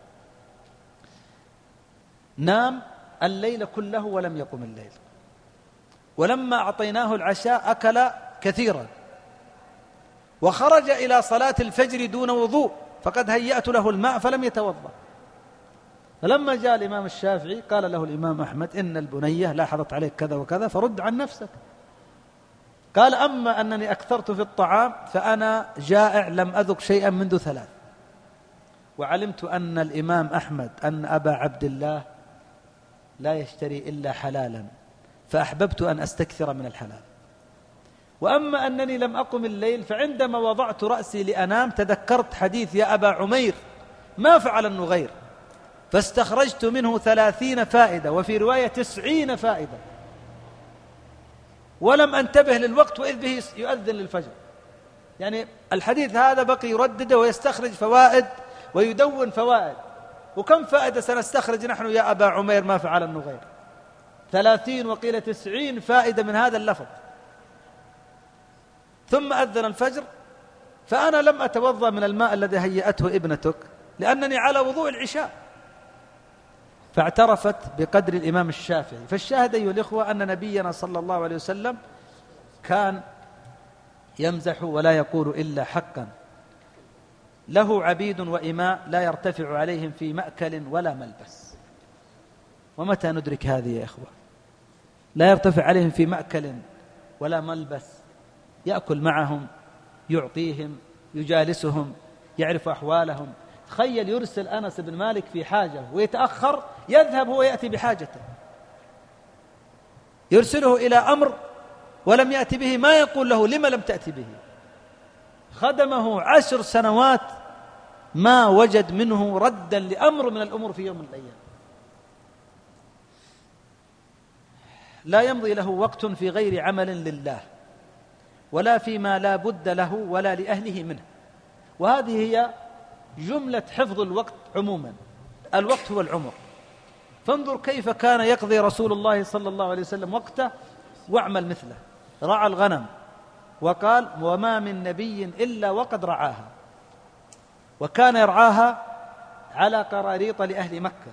نام الليل كله ولم يقم الليل، ولما أعطيناه العشاء أكل كثيرا، وخرج إلى صلاة الفجر دون وضوء، فقد هيأت له الماء فلم يتوضأ. فلما جاء الإمام الشافعي قال له الإمام أحمد إن البنية لاحظت عليك كذا وكذا فرد عن نفسك. قال أما أنني أكثرت في الطعام فأنا جائع لم أذق شيئا منذ 3، وعلمت أن الإمام أحمد أن أبا عبد الله لا يشتري إلا حلالا، فأحببت أن أستكثر من الحلال. وأما أنني لم أقم الليل فعندما وضعت رأسي لأنام تذكرت حديث يا أبا عمير ما فعل النغير، فاستخرجت منه 30 فائدة، وفي رواية 90 فائدة، ولم أنتبه للوقت وإذ به يؤذن للفجر. يعني الحديث هذا بقي يردده ويستخرج فوائد ويدون فوائد. وكم فائدة سنستخرج نحن يا أبا عمير ما فعل النغير؟ 30 وقيل 90 فائدة من هذا اللفظ. ثم أذن الفجر، فأنا لم أتوضأ من الماء الذي هيأته ابنتك لأنني على وضوء العشاء. فاعترفت بقدر الإمام الشافعي. فالشاهد أيها الإخوة أن نبينا صلى الله عليه وسلم كان يمزح ولا يقول إلا حقا، له عبيد وإماء لا يرتفع عليهم في مأكل ولا ملبس. ومتى ندرك هذه يا إخوة؟ لا يرتفع عليهم في مأكل ولا ملبس، يأكل معهم، يعطيهم، يجالسهم، يعرف أحوالهم. تخيل يرسل أنس بن مالك في حاجة ويتأخر، يذهب هو يأتي بحاجته، يرسله إلى أمر ولم يأتي به، ما يقول له لما لم تأتي به؟ خدمه 10 سنوات ما وجد منه ردا لأمر من الأمور في يوم من الأيام. لا يمضي له وقت في غير عمل لله، ولا فيما لا بد له ولا لأهله منه. وهذه هي جملة حفظ الوقت عموما. الوقت هو العمر. فانظر كيف كان يقضي رسول الله صلى الله عليه وسلم وقته، واعمل مثله. رعى الغنم، وقال وما من نبي إلا وقد رعاها، وكان يرعاها على قراريط لأهل مكة.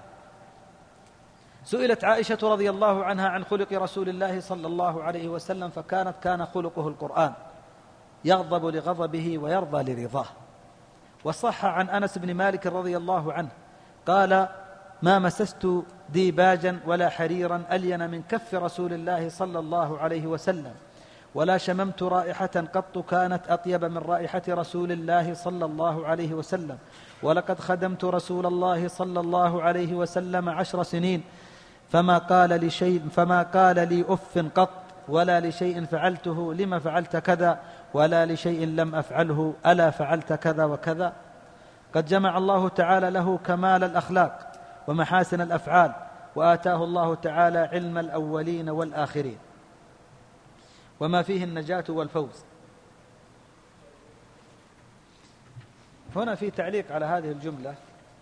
سئلت عائشة رضي الله عنها عن خلق رسول الله صلى الله عليه وسلم، فكان خلقه القرآن، يغضب لغضبه ويرضى لرضاه. وصح عن أنس بن مالك رضي الله عنه قال: ما مسست ديباجا ولا حريرا ألين من كف رسول الله صلى الله عليه وسلم، ولا شممت رائحة قط كانت أطيب من رائحة رسول الله صلى الله عليه وسلم، ولقد خدمت رسول الله صلى الله عليه وسلم 10 سنين فما قال لي أف قط، ولا لشيء فعلته لما فعلت كذا، ولا لشيء لم أفعله ألا فعلت كذا وكذا. قد جمع الله تعالى له كمال الأخلاق ومحاسن الأفعال، وآتاه الله تعالى علم الأولين والآخرين وما فيه النجاة والفوز. هنا في تعليق على هذه الجملة،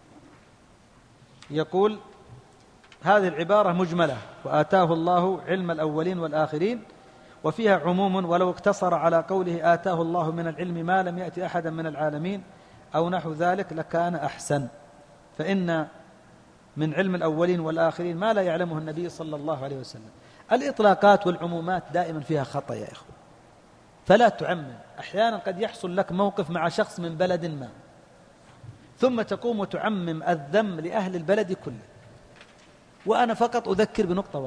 يقول: هذه العبارة مجملة: وآتاه الله علم الأولين والآخرين، وفيها عموم، ولو اقتصر على قوله آتاه الله من العلم ما لم يأتي أحدا من العالمين أو نحو ذلك لكان أحسن، فإن من علم الأولين والآخرين ما لا يعلمه النبي صلى الله عليه وسلم. الإطلاقات والعمومات دائما فيها خطأ يا إخوة، فلا تعمم. أحيانا قد يحصل لك موقف مع شخص من بلد ما، ثم تقوم وتعمم الذم لأهل البلد كله. وأنا فقط أذكر بنقطة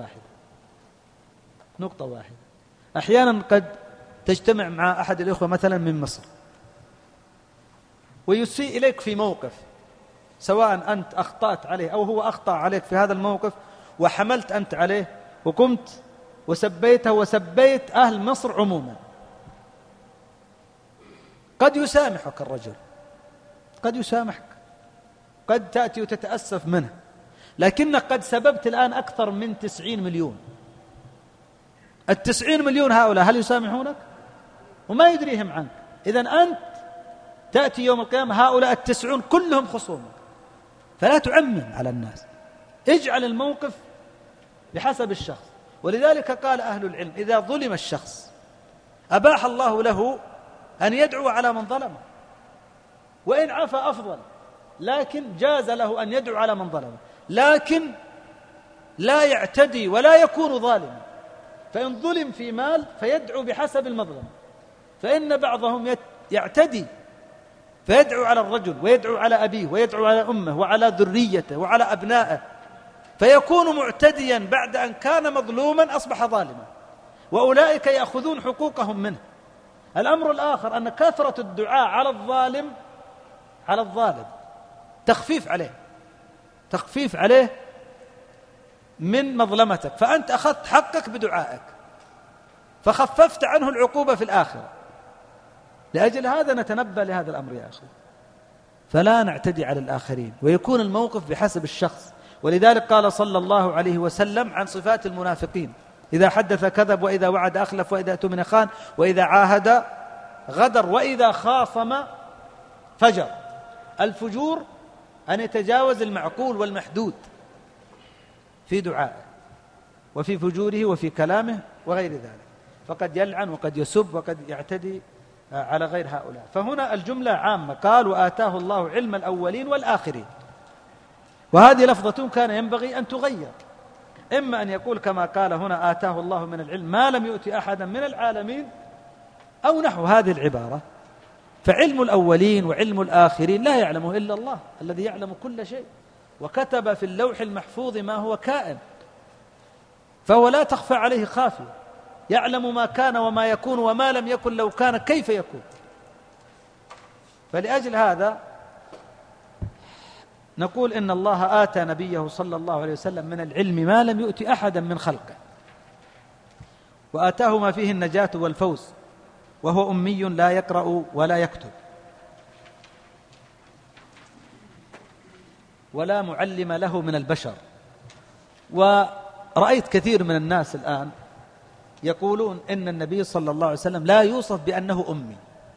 واحدة. أحيانا قد تجتمع مع أحد الإخوة مثلا من مصر ويسيء إليك في موقف، سواء أنت أخطأت عليه أو هو أخطأ عليك في هذا الموقف، وحملت أنت عليه وقمت وسبيته وسبيت أهل مصر عموما. قد يسامحك الرجل، قد يسامحك، قد تأتي وتتأسف منه، لكنك قد سببت الآن أكثر من 90 مليون. 90 مليون هؤلاء هل يسامحونك؟ وما يدريهم عنك. إذن أنت تأتي يوم القيامة هؤلاء 90 كلهم خصومك. فلا تعمم على الناس، اجعل الموقف بحسب الشخص. ولذلك قال أهل العلم: إذا ظلم الشخص أباح الله له أن يدعو على من ظلمه، وإن عفى أفضل، لكن جاز له أن يدعو على من ظلمه، لكن لا يعتدي ولا يكون ظالما. فإن ظلم في مال فيدعو بحسب المظلم، فإن بعضهم يعتدي فيدعو على الرجل ويدعو على أبيه ويدعو على أمه وعلى ذريته وعلى أبنائه، فيكون معتديا بعد أن كان مظلوما أصبح ظالما، وأولئك يأخذون حقوقهم منه. الأمر الآخر أن كثرة الدعاء على الظالم تخفيف عليه من مظلمتك، فأنت أخذت حقك بدعائك فخففت عنه العقوبة في الآخرة. لأجل هذا نتنبه لهذا الأمر يا أخي، فلا نعتدي على الآخرين، ويكون الموقف بحسب الشخص. ولذلك قال صلى الله عليه وسلم عن صفات المنافقين: إذا حدث كذب، وإذا وعد أخلف، وإذا اؤتمن خان، وإذا عاهد غدر، وإذا خاصم فجر. الفجور أن يتجاوز المعقول والمحدود في دعائه وفي فجوره وفي كلامه وغير ذلك، فقد يلعن وقد يسب وقد يعتدي على غير هؤلاء. فهنا الجملة عامة، قال: وآتاه الله علم الأولين والآخرين. وهذه لفظة كان ينبغي أن تغير، إما أن يقول كما قال هنا: آتاه الله من العلم ما لم يؤتي أحدا من العالمين، أو نحو هذه العبارة. فعلم الأولين وعلم الآخرين لا يعلمه إلا الله الذي يعلم كل شيء، وكتب في اللوح المحفوظ ما هو كائن، فهو لا تخفى عليه خافية، يعلم ما كان وما يكون وما لم يكن لو كان كيف يكون. فلأجل هذا نقول إن الله آتى نبيه صلى الله عليه وسلم من العلم ما لم يؤتي أحدا من خلقه، وآتاه ما فيه النجاة والفوز، وهو أمي لا يقرأ ولا يكتب، ولا معلم له من البشر. ورأيت كثير من الناس الآن يقولون إن النبي صلى الله عليه وسلم لا يوصف بأنه أمي،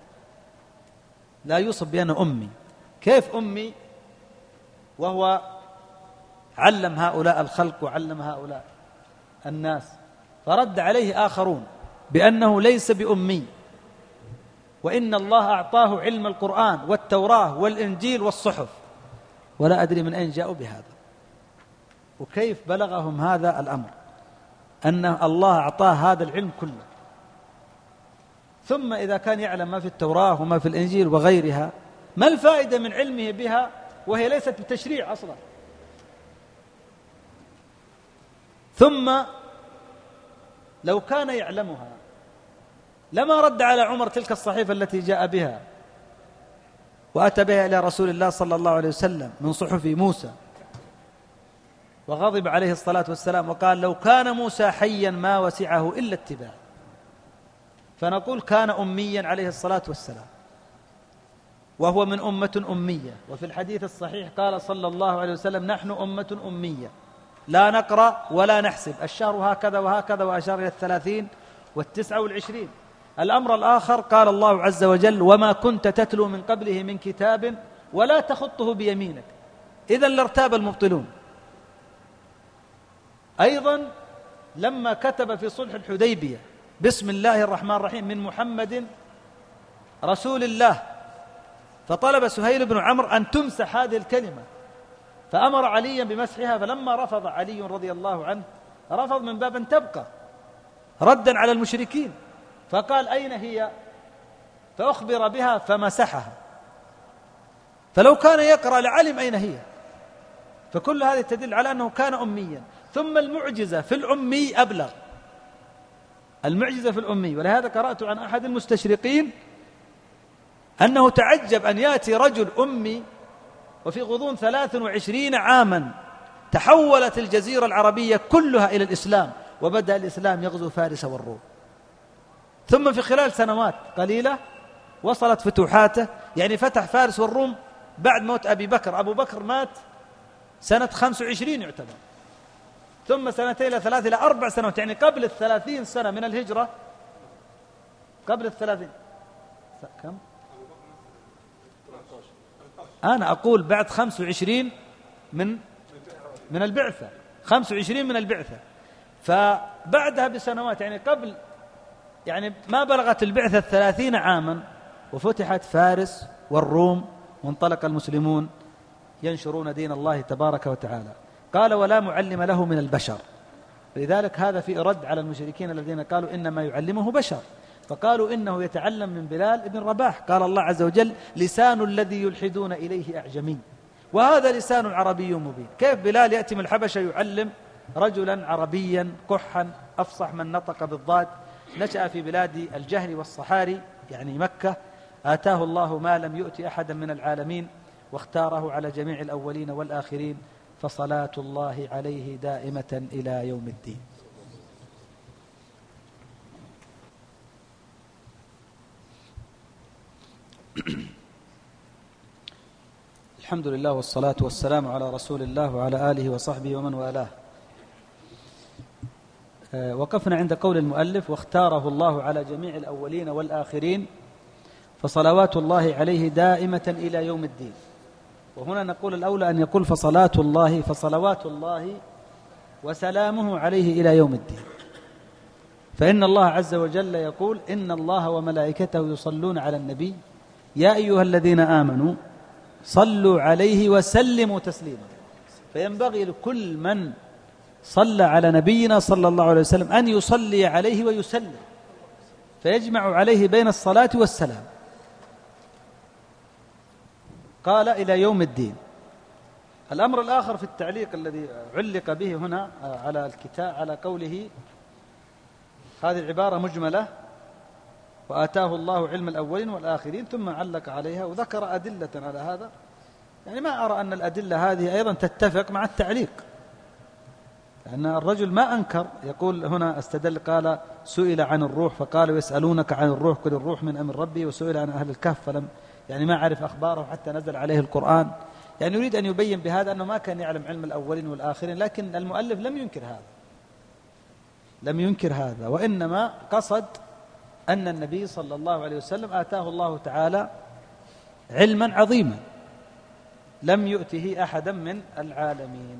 لا يوصف بأنه أمي. كيف أمي وهو علم هؤلاء الخلق وعلم هؤلاء الناس؟ فرد عليه آخرون بأنه ليس بأمي، وإن الله أعطاه علم القرآن والتوراة والإنجيل والصحف، ولا أدري من أين جاءوا بهذا وكيف بلغهم هذا الأمر، أن الله أعطاه هذا العلم كله. ثم إذا كان يعلم ما في التوراة وما في الإنجيل وغيرها، ما الفائدة من علمه بها وهي ليست بتشريع أصلا؟ ثم لو كان يعلمها لما رد على عمر تلك الصحيفة التي جاء بها وأتى بها إلى رسول الله صلى الله عليه وسلم من صحف موسى، وغضب عليه الصلاة والسلام وقال: لو كان موسى حيا ما وسعه إلا اتباع. فنقول كان أميا عليه الصلاة والسلام، وهو من أمة أمية. وفي الحديث الصحيح قال صلى الله عليه وسلم: نحن أمة أمية لا نقرأ ولا نحسب، الشهر هكذا وهكذا، وأشار إلى 30 و29. الأمر الآخر قال الله عز وجل: وما كنت تتلو من قبله من كتاب ولا تخطه بيمينك، إذن لارتاب المبطلون. أيضا لما كتب في صلح الحديبية: بسم الله الرحمن الرحيم من محمد رسول الله، فطلب سهيل بن عمرو أن تمسح هذه الكلمة، فأمر عليا بمسحها، فلما رفض علي رضي الله عنه رفض من باب أن تبقى ردا على المشركين، فقال: أين هي؟ فأخبر بها فمسحها. فلو كان يقرأ لعلم أين هي. فكل هذه تدل على أنه كان أميا. ثم المعجزة في الأمي أبلغ، المعجزة في الأمي. ولهذا قرأت عن أحد المستشرقين أنه تعجب أن يأتي رجل أمي وفي غضون 23 عاما تحولت الجزيرة العربية كلها إلى الإسلام، وبدأ الإسلام يغزو فارس والروم، ثم في خلال سنوات قليلة وصلت فتوحاته. يعني فتح فارس والروم بعد موت أبي بكر. أبو بكر مات سنة 25 يعتبر، ثم 2 إلى 3 إلى 4 سنوات، يعني قبل 30 سنة من الهجرة. قبل 30 كم؟ أنا أقول بعد 25 من البعثة، 25 من البعثة. فبعدها بسنوات، يعني قبل، يعني ما بلغت البعثة 30 عاما، وفتحت فارس والروم، وانطلق المسلمون ينشرون دين الله تبارك وتعالى. قال: ولا معلم له من البشر. لذلك هذا في رد على المشركين الذين قالوا إنما يعلمه بشر، فقالوا إنه يتعلم من بلال بن رباح. قال الله عز وجل: لسان الذي يلحدون إليه أعجمي، وهذا لسان عربي مبين. كيف بلال يأتي من الحبشة يعلم رجلا عربيا قحا أفصح من نطق بالضاد، نشأ في بلاد الجهل والصحاري يعني مكة، آتاه الله ما لم يؤت أحدا من العالمين، واختاره على جميع الأولين والآخرين، فصلاة الله عليه دائمة إلى يوم الدين. الحمد لله والصلاة والسلام على رسول الله وعلى آله وصحبه ومن والاه. وقفنا عند قول المؤلف: واختاره الله على جميع الأولين والآخرين، فصلوات الله عليه دائمة إلى يوم الدين. وهنا نقول الأولى أن يقول فصلوات الله وسلامه عليه إلى يوم الدين، فإن الله عز وجل يقول: إن الله وملائكته يصلون على النبي يا أيها الذين آمنوا صلوا عليه وسلموا تسليما. فينبغي لكل من صلى على نبينا صلى الله عليه وسلم أن يصلي عليه ويسلم، فيجمع عليه بين الصلاة والسلام. قال: إلى يوم الدين. الأمر الآخر في التعليق الذي علق به هنا على الكتاب على قوله، هذه العبارة مجملة: وآتاه الله علم الأولين والآخرين، ثم علق عليها وذكر أدلة على هذا. يعني ما أرى أن الأدلة هذه أيضا تتفق مع التعليق، لأن الرجل ما أنكر. يقول هنا استدل، قال: سئل عن الروح فقالوا يسألونك عن الروح قل الروح من أمر ربي، وسئل عن أهل الكهف فلم يعني ما عرف أخباره حتى نزل عليه القرآن. يعني يريد أن يبين بهذا أنه ما كان يعلم علم الأولين والآخرين، لكن المؤلف لم ينكر هذا، وإنما قصد أن النبي صلى الله عليه وسلم آتاه الله تعالى علما عظيما لم يؤته أحدا من العالمين.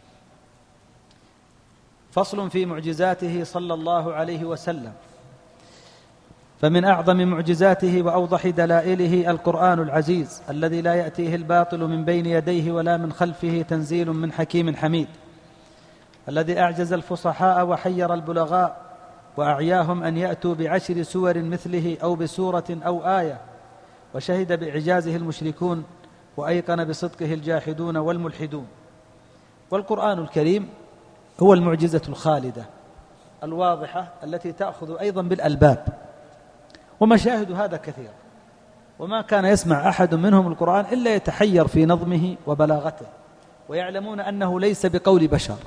فصل في معجزاته صلى الله عليه وسلم. فمن أعظم معجزاته وأوضح دلائله القرآن العزيز الذي لا يأتيه الباطل من بين يديه ولا من خلفه، تنزيل من حكيم حميد، الذي أعجز الفصحاء وحير البلغاء وأعياهم أن يأتوا ب10 سور مثله أو بسورة أو آية، وشهد بإعجازه المشركون وأيقن بصدقه الجاحدون والملحدون. والقرآن الكريم هو المعجزة الخالدة الواضحة التي تأخذ أيضا بالألباب، ومشاهد هذا كثير، وما كان يسمع أحد منهم القرآن إلا يتحير في نظمه وبلاغته، ويعلمون أنه ليس بقول بشر.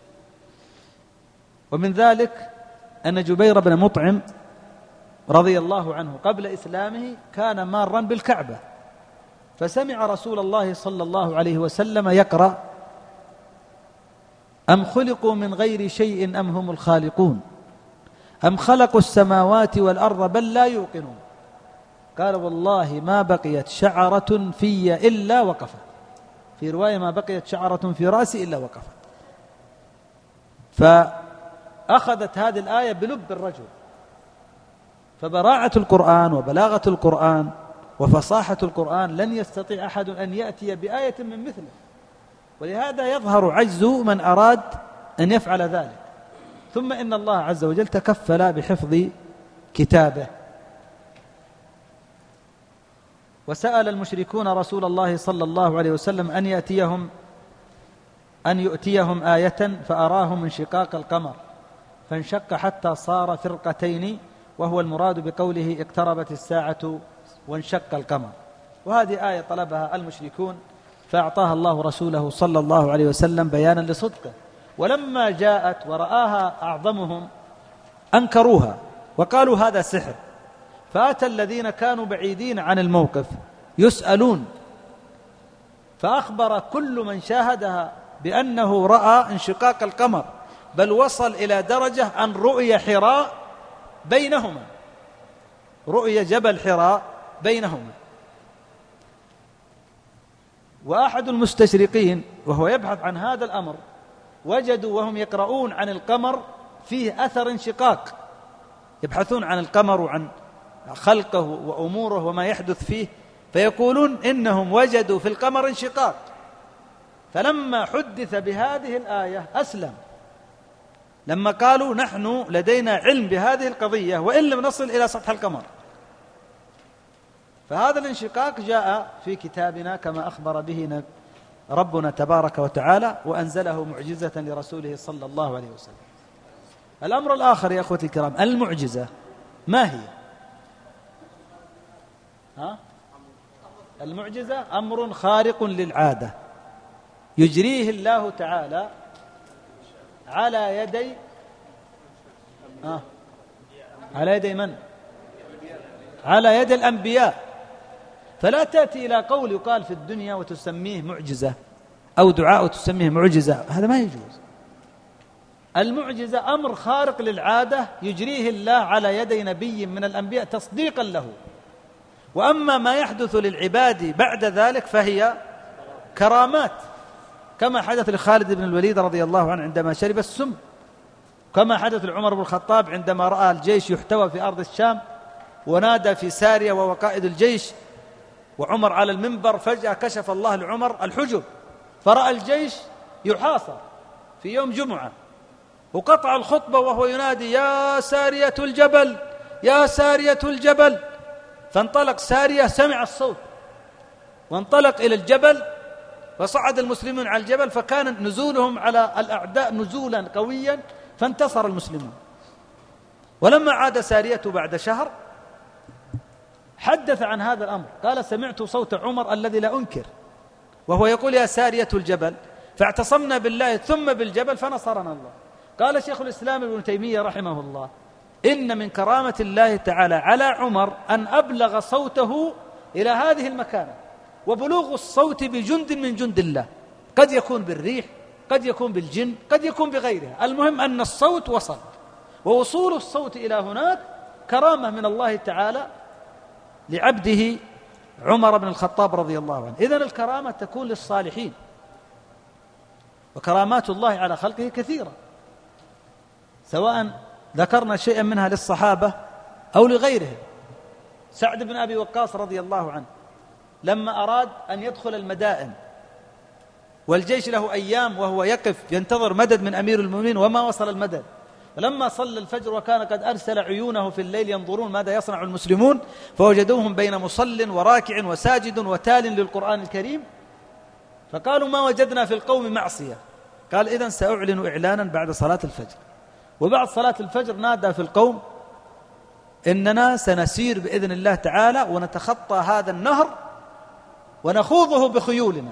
ومن ذلك أن جبير بن مطعم رضي الله عنه قبل إسلامه كان مارا بالكعبة، فسمع رسول الله صلى الله عليه وسلم يقرأ: أم خلقوا من غير شيء أم هم الخالقون أم خلقوا السماوات والأرض بل لا يوقنون. قال: والله ما بقيت شعرة في إلا وقفت، في رواية: ما بقيت شعرة في رأسي إلا وقفت. فأخذت هذه الآية بلب الرجل، فبراعة القرآن وبلاغة القرآن وفصاحة القرآن لن يستطيع أحد أن يأتي بآية من مثله، ولهذا يظهر عجز من أراد أن يفعل ذلك. ثم إن الله عز وجل تكفل بحفظ كتابه. وسأل المشركون رسول الله صلى الله عليه وسلم أن يؤتيهم آية فأراهم انشقاق القمر فانشق حتى صار فرقتين، وهو المراد بقوله اقتربت الساعة وانشق القمر. وهذه آية طلبها المشركون فأعطاها الله رسوله صلى الله عليه وسلم بيانا لصدقه. ولما جاءت ورآها أعظمهم أنكروها وقالوا هذا سحر، فأتى الذين كانوا بعيدين عن الموقف يسألون، فأخبر كل من شاهدها بأنه رأى انشقاق القمر، بل وصل إلى درجة أن رؤي حراء بينهما، رؤي جبل حراء بينهما. وأحد المستشرقين وهو يبحث عن هذا الأمر وجدوا وهم يقرؤون عن القمر فيه أثر انشقاق، يبحثون عن القمر وعن خلقه وأموره وما يحدث فيه، فيقولون إنهم وجدوا في القمر انشقاق. فلما حدث بهذه الآية أسلم، لما قالوا نحن لدينا علم بهذه القضية وإن لم نصل إلى سطح القمر. فهذا الانشقاق جاء في كتابنا كما أخبر به ربنا تبارك وتعالى، وأنزله معجزة لرسوله صلى الله عليه وسلم. الأمر الآخر يا أخوتي الكرام، المعجزة ما هي؟ المعجزة أمر خارق للعادة يجريه الله تعالى على يدي على يدي من؟ على يد الأنبياء. فلا تأتي إلى قول يقال في الدنيا وتسميه معجزة أو دعاء وتسميه معجزة، هذا ما يجوز. المعجزة أمر خارق للعادة يجريه الله على يدي نبي من الأنبياء تصديقا له. وأما ما يحدث للعباد بعد ذلك فهي كرامات، كما حدث لخالد بن الوليد رضي الله عنه عندما شرب السم، كما حدث لعمر بن الخطاب عندما رأى الجيش يحتوى في أرض الشام ونادى في سارية وهو قائد الجيش وعمر على المنبر، فجأة كشف الله لعمر الحجب فرأى الجيش يحاصر في يوم جمعة، وقطع الخطبة وهو ينادي يا سارية الجبل يا سارية الجبل. فانطلق سارية، سمع الصوت وانطلق إلى الجبل، فصعد المسلمون على الجبل، فكان نزولهم على الأعداء نزولا قويا، فانتصر المسلمون. ولما عاد سارية بعد شهر حدث عن هذا الأمر، قال سمعت صوت عمر الذي لا أنكر وهو يقول يا سارية الجبل، فاعتصمنا بالله ثم بالجبل فنصرنا الله. قال شيخ الإسلام ابن تيمية رحمه الله إن من كرامة الله تعالى على عمر أن أبلغ صوته إلى هذه المكانة، وبلوغ الصوت بجند من جند الله، قد يكون بالريح، قد يكون بالجن، قد يكون بغيرها، المهم أن الصوت وصل، ووصول الصوت إلى هناك كرامة من الله تعالى لعبده عمر بن الخطاب رضي الله عنه. إذن الكرامة تكون للصالحين، وكرامات الله على خلقه كثيرة، سواء ذكرنا شيئا منها للصحابة أو لغيرهم. سعد بن أبي وقاص رضي الله عنه لما أراد أن يدخل المدائن والجيش له أيام وهو يقف ينتظر مدد من أمير المؤمنين وما وصل المدد، فلما صلى الفجر وكان قد أرسل عيونه في الليل ينظرون ماذا يصنع المسلمون، فوجدوهم بين مصل وراكع وساجد وتال للقرآن الكريم، فقالوا ما وجدنا في القوم معصية. قال إذن سأعلن إعلانا بعد صلاة الفجر. وبعد صلاة الفجر نادى في القوم إننا سنسير بإذن الله تعالى ونتخطى هذا النهر ونخوضه بخيولنا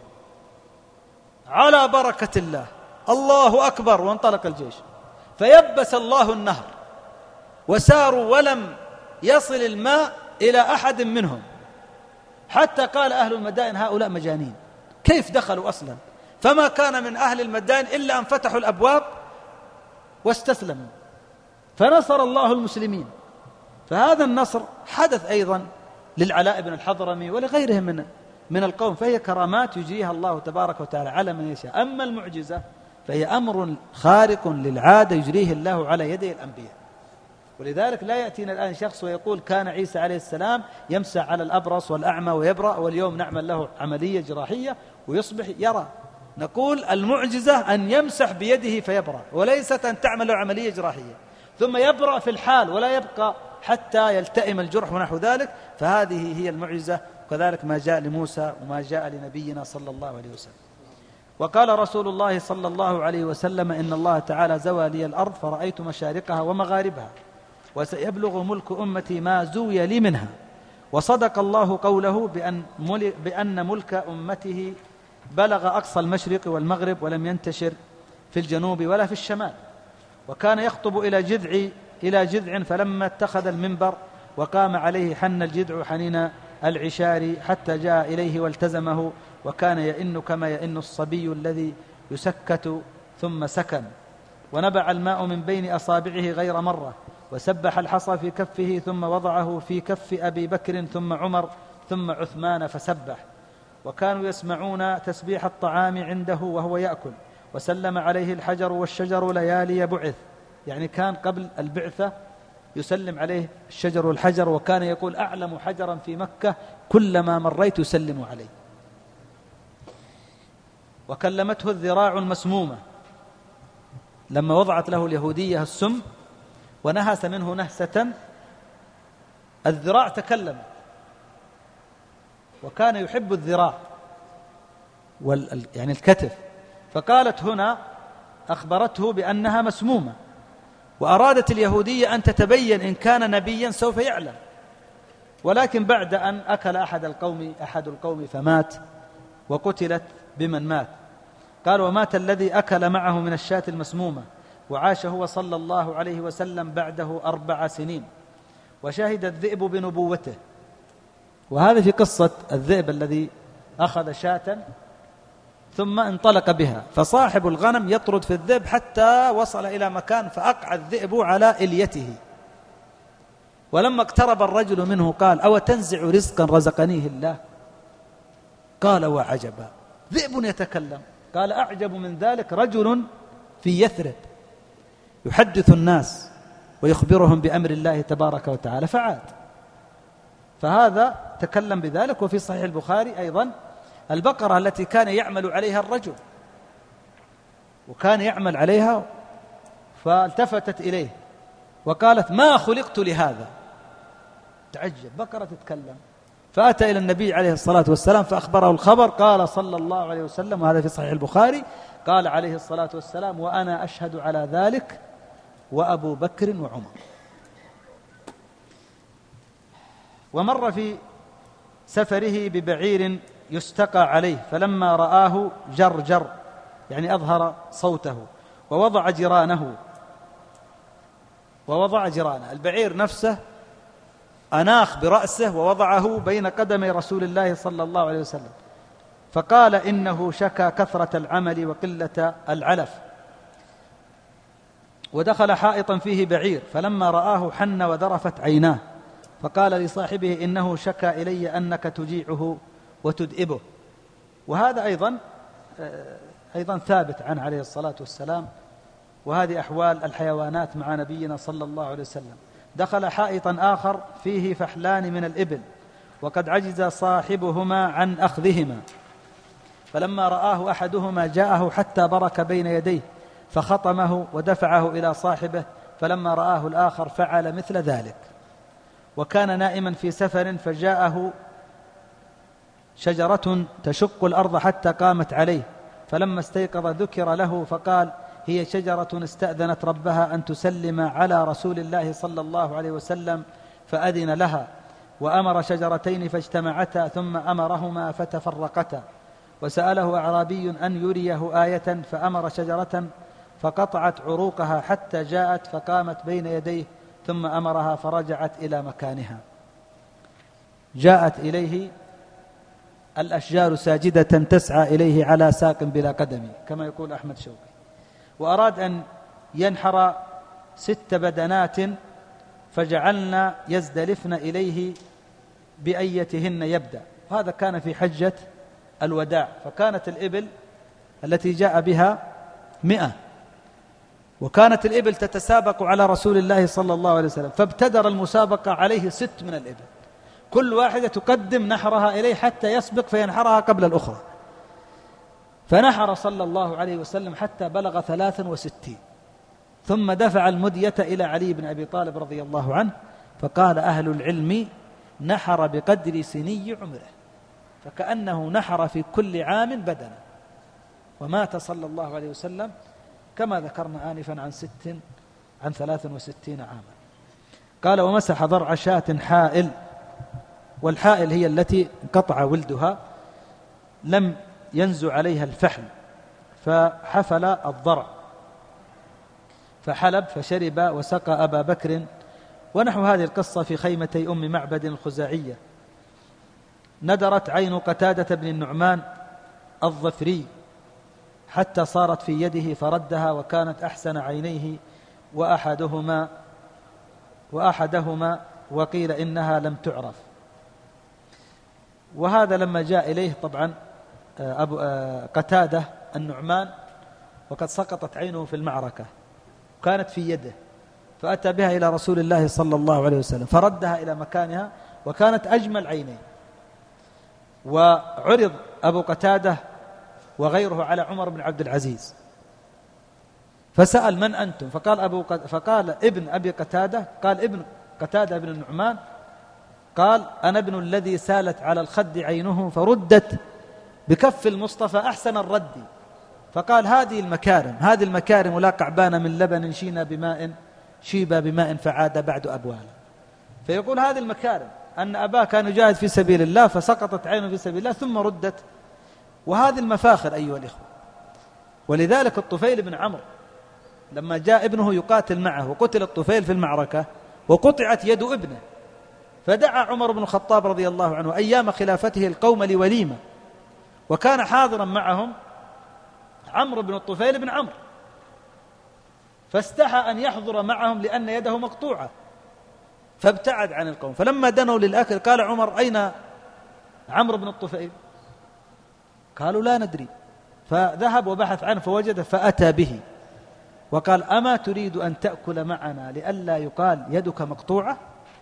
على بركة الله، الله أكبر. وانطلق الجيش فيبس الله النهر وساروا ولم يصل الماء إلى أحد منهم، حتى قال أهل المدائن هؤلاء مجانين، كيف دخلوا أصلا؟ فما كان من أهل المدائن إلا أن فتحوا الأبواب واستسلموا، فنصر الله المسلمين. فهذا النصر حدث أيضا للعلاء بن الحضرمي ولغيرهم من القوم، فهي كرامات يجريها الله تبارك وتعالى على من يشاء. أما المعجزة فهي أمر خارق للعادة يجريه الله على يدي الأنبياء. ولذلك لا يأتينا الآن شخص ويقول كان عيسى عليه السلام يمسح على الأبرص والأعمى ويبرأ، واليوم نعمل له عملية جراحية ويصبح يرى. نقول المعجزة أن يمسح بيده فيبرأ، وليست أن تعمل له عملية جراحية ثم يبرأ في الحال ولا يبقى حتى يلتئم الجرح ونحو ذلك، فهذه هي المعجزة. وكذلك ما جاء لموسى وما جاء لنبينا صلى الله عليه وسلم. وقال رسول الله صلى الله عليه وسلم إن الله تعالى زوى لي الأرض فرأيت مشارقها ومغاربها وسيبلغ ملك أمتي ما زوي لي منها. وصدق الله قوله بأن ملك أمته بلغ أقصى المشرق والمغرب ولم ينتشر في الجنوب ولا في الشمال. وكان يخطب إلى جذع فلما اتخذ المنبر وقام عليه حن الجذع حنين العشار حتى جاء إليه والتزمه، وكان يئن كما يئن الصبي الذي يسكت ثم سكن. ونبع الماء من بين أصابعه غير مرة، وسبح الحصى في كفه ثم وضعه في كف أبي بكر ثم عمر ثم عثمان فسبح. وكانوا يسمعون تسبيح الطعام عنده وهو يأكل. وسلم عليه الحجر والشجر ليالي بعث، يعني كان قبل البعثة يسلم عليه الشجر والحجر، وكان يقول أعلم حجرا في مكة كلما مريت يسلم عليه. وكلمته الذراع المسمومة لما وضعت له اليهودية السم ونهس منه نهسة، الذراع تكلمت، وكان يحب الذراع يعني الكتف، فقالت هنا أخبرته بأنها مسمومة، وأرادت اليهودية أن تتبين إن كان نبيا سوف يعلم. ولكن بعد أن أكل أحد القوم فمات وقتلت بمن مات. قال ومات الذي أكل معه من الشاة المسمومة، وعاش هو صلى الله عليه وسلم بعده 4 سنين، وشهد الذئب بنبوته. وهذا في قصة الذئب الذي أخذ شاة ثم انطلق بها، فصاحب الغنم يطرد في الذئب حتى وصل إلى مكان فأقع الذئب على إليته، ولما اقترب الرجل منه قال أو تنزع رزقا رزقنيه الله؟ قال وعجبا، ذئب يتكلم. قال أعجب من ذلك رجل في يثرب يحدث الناس ويخبرهم بأمر الله تبارك وتعالى، فعاد. فهذا تكلم بذلك. وفي صحيح البخاري أيضا البقرة التي كان يعمل عليها الرجل، وكان يعمل عليها فالتفتت إليه وقالت ما خلقت لهذا. تعجب، بقرة تتكلم. فأتى إلى النبي عليه الصلاة والسلام فأخبره الخبر. قال صلى الله عليه وسلم، وهذا في صحيح البخاري، قال عليه الصلاة والسلام وأنا أشهد على ذلك وأبو بكر وعمر. ومر في سفره ببعير يستقى عليه، فلما رآه جرجر، يعني أظهر صوته، ووضع جرانه. البعير نفسه أناخ برأسه ووضعه بين قدمي رسول الله صلى الله عليه وسلم، فقال إنه شكى كثرة العمل وقلة العلف. ودخل حائطا فيه بعير، فلما رآه حن وذرفت عيناه، فقال لصاحبه إنه شكى إلي أنك تجيعه وتدئبه. وهذا أيضا ثابت عنه عليه الصلاة والسلام. وهذه أحوال الحيوانات مع نبينا صلى الله عليه وسلم. دخل حائطا آخر فيه فحلان من الإبل، وقد عجز صاحبهما عن أخذهما، فلما رآه أحدهما جاءه حتى برك بين يديه، فخطمه ودفعه إلى صاحبه، فلما رآه الآخر فعل مثل ذلك. وكان نائما في سفر فجاءه شجرة تشق الأرض حتى قامت عليه، فلما استيقظ ذكر له فقال: هي شجرة استأذنت ربها أن تسلم على رسول الله صلى الله عليه وسلم فأذن لها، وأمر شجرتين فاجتمعتا ثم أمرهما فتفرقتا. وسأله أعرابي أن يريه آية فأمر شجرة فقطعت عروقها حتى جاءت فقامت بين يديه ثم أمرها فرجعت إلى مكانها. جاءت إليه الأشجار ساجدة تسعى إليه على ساق بلا قدم كما يقول أحمد شوقي، وأراد أن ينحر 6 بدنات فجعلنا يزدلفن إليه بأيتهن يبدأ. وهذا كان في حجة الوداع، فكانت الإبل التي جاء بها 100، وكانت الإبل تتسابق على رسول الله صلى الله عليه وسلم، فابتدر المسابقة عليه 6 من الإبل، كل واحدة تقدم نحرها إليه حتى يسبق فينحرها قبل الأخرى، فنحر صلى الله عليه وسلم حتى بلغ 63، ثم دفع المدية إلى علي بن أبي طالب رضي الله عنه، فقال أهل العلم: نحر بقدر سني عمره، فكأنه نحر في كل عام بدنة، ومات صلى الله عليه وسلم كما ذكرنا آنفا عن 63 عاما. قال: ومسح ضرع شاة حائل، والحائل هي التي انقطع ولدها لم ينزع عليها الفحل، فحفل الضرع فحلب فشرب وسقى أبا بكر. ونحو هذه القصة في خيمتي أم معبد الخزاعية. ندرت عين قتادة بن النعمان الظفري حتى صارت في يده فردها، وكانت أحسن عينيه وأحدهما وقيل إنها لم تعرف. وهذا لما جاء إليه طبعا أبو قتادة النعمان وقد سقطت عينه في المعركة كانت في يده، فأتى بها إلى رسول الله صلى الله عليه وسلم فردها إلى مكانها، وكانت أجمل عينين. وعرض أبو قتادة وغيره على عمر بن عبد العزيز، فسأل: من أنتم؟ فقال ابن أبي قتادة، قال ابن قتادة بن النعمان، قال: أنا ابن الذي سالت على الخد عينه فردت بكف المصطفى أحسن الرد. فقال: هذه المكارم لا قعبان من لبن شيبا بماء فعاد بعد أبوالا. فيقول هذه المكارم أن أباه كان يجاهد في سبيل الله فسقطت عينه في سبيل الله ثم ردت، وهذه المفاخر أيها الإخوة. ولذلك الطفيل بن عمرو لما جاء ابنه يقاتل معه وقتل الطفيل في المعركة وقطعت يد ابنه، فدعا عمر بن الخطاب رضي الله عنه أيام خلافته القوم لوليمة، وكان حاضرا معهم عمرو بن الطفيل بن عمرو، فاستحى أن يحضر معهم لأن يده مقطوعة فابتعد عن القوم. فلما دنوا للأكل قال عمر: أين عمرو بن الطفيل؟ قالوا: لا ندري. فذهب وبحث عنه فوجده فأتى به وقال: أما تريد أن تأكل معنا لئلا يقال يدك مقطوعة؟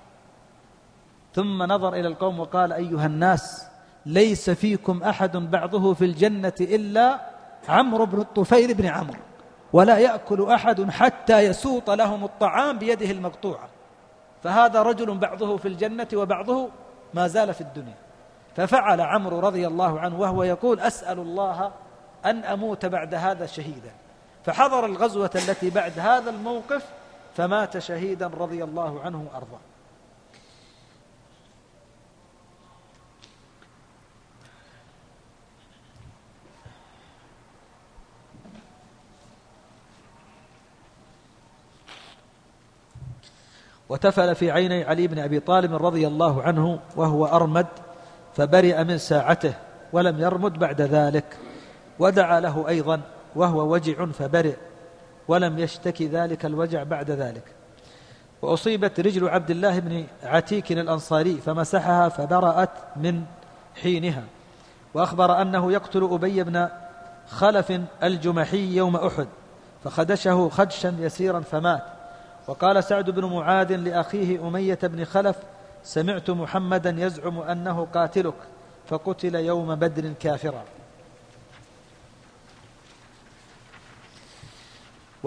ثم نظر إلى القوم وقال: أيها الناس، ليس فيكم أحد بعضه في الجنة إلا عمرو بن الطفيل بن عمرو، ولا يأكل أحد حتى يسوط لهم الطعام بيده المقطوعة، فهذا رجل بعضه في الجنة وبعضه ما زال في الدنيا. ففعل عمرو رضي الله عنه وهو يقول: أسأل الله أن أموت بعد هذا شهيدا، فحضر الغزوة التي بعد هذا الموقف فمات شهيدا رضي الله عنه وأرضاه. وتفل في عيني علي بن أبي طالب رضي الله عنه وهو أرمد فبرئ من ساعته ولم يرمد بعد ذلك، ودعا له أيضا وهو وجع فبرئ ولم يشتكي ذلك الوجع بعد ذلك. وأصيبت رجل عبد الله بن عتيك الأنصاري فمسحها فبرأت من حينها. وأخبر أنه يقتل أبي بن خلف الجمحي يوم أحد فخدشه خدشا يسيرا فمات. وقال سعد بن معاذ لأخيه أمية بن خلف: سمعت محمدا يزعم أنه قاتلك، فقتل يوم بدر كافرا.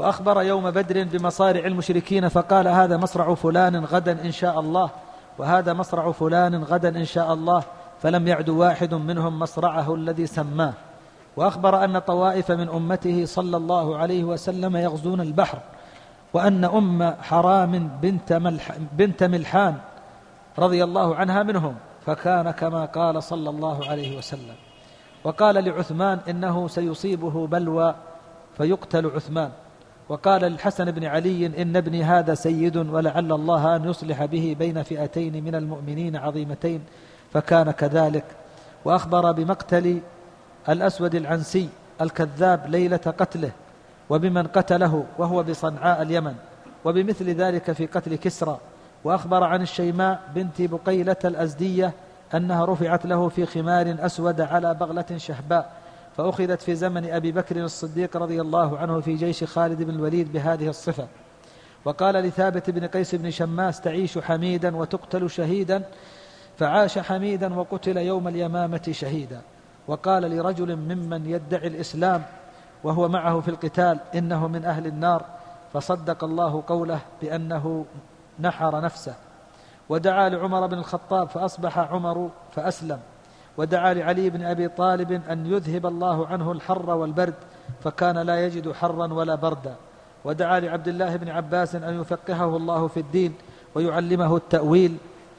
وأخبر يوم بدر بمصارع المشركين فقال: هذا مصرع فلان غدا إن شاء الله، وهذا مصرع فلان غدا إن شاء الله، فلم يعد واحد منهم مصرعه الذي سماه. وأخبر أن طوائف من أمته صلى الله عليه وسلم يغزون البحر، وأن أم حرام بنت ملحان رضي الله عنها منهم، فكان كما قال صلى الله عليه وسلم. وقال لعثمان: إنه سيصيبه بلوى فيقتل عثمان. وقال للحسن بن علي: إن ابني هذا سيد، ولعل الله أن يصلح به بين فئتين من المؤمنين عظيمتين، فكان كذلك. وأخبر بمقتل الأسود العنسي الكذاب ليلة قتله، وبمن قتله وهو بصنعاء اليمن، وبمثل ذلك في قتل كسرى. وأخبر عن الشيماء بنت بقيلة الأزدية أنها رفعت له في خمار أسود على بغلة شهباء، فأخذت في زمن أبي بكر الصديق رضي الله عنه في جيش خالد بن الوليد بهذه الصفة. وقال لثابت بن قيس بن شماس: تعيش حميدا وتقتل شهيدا، فعاش حميدا وقتل يوم اليمامة شهيدا. وقال لرجل ممن يدعي الإسلام وهو معه في القتال: إنه من أهل النار، فصدق الله قوله بأنه نحر نفسه. ودعا لعمر بن الخطاب فأصبح عمر فأسلم. ودعا لعلي بن أبي طالب أن يذهب الله عنه الحر والبرد، فكان لا يجد حرا ولا بردا. ودعا لعبد الله بن عباس أن يفقهه الله في الدين ويعلمه التأويل،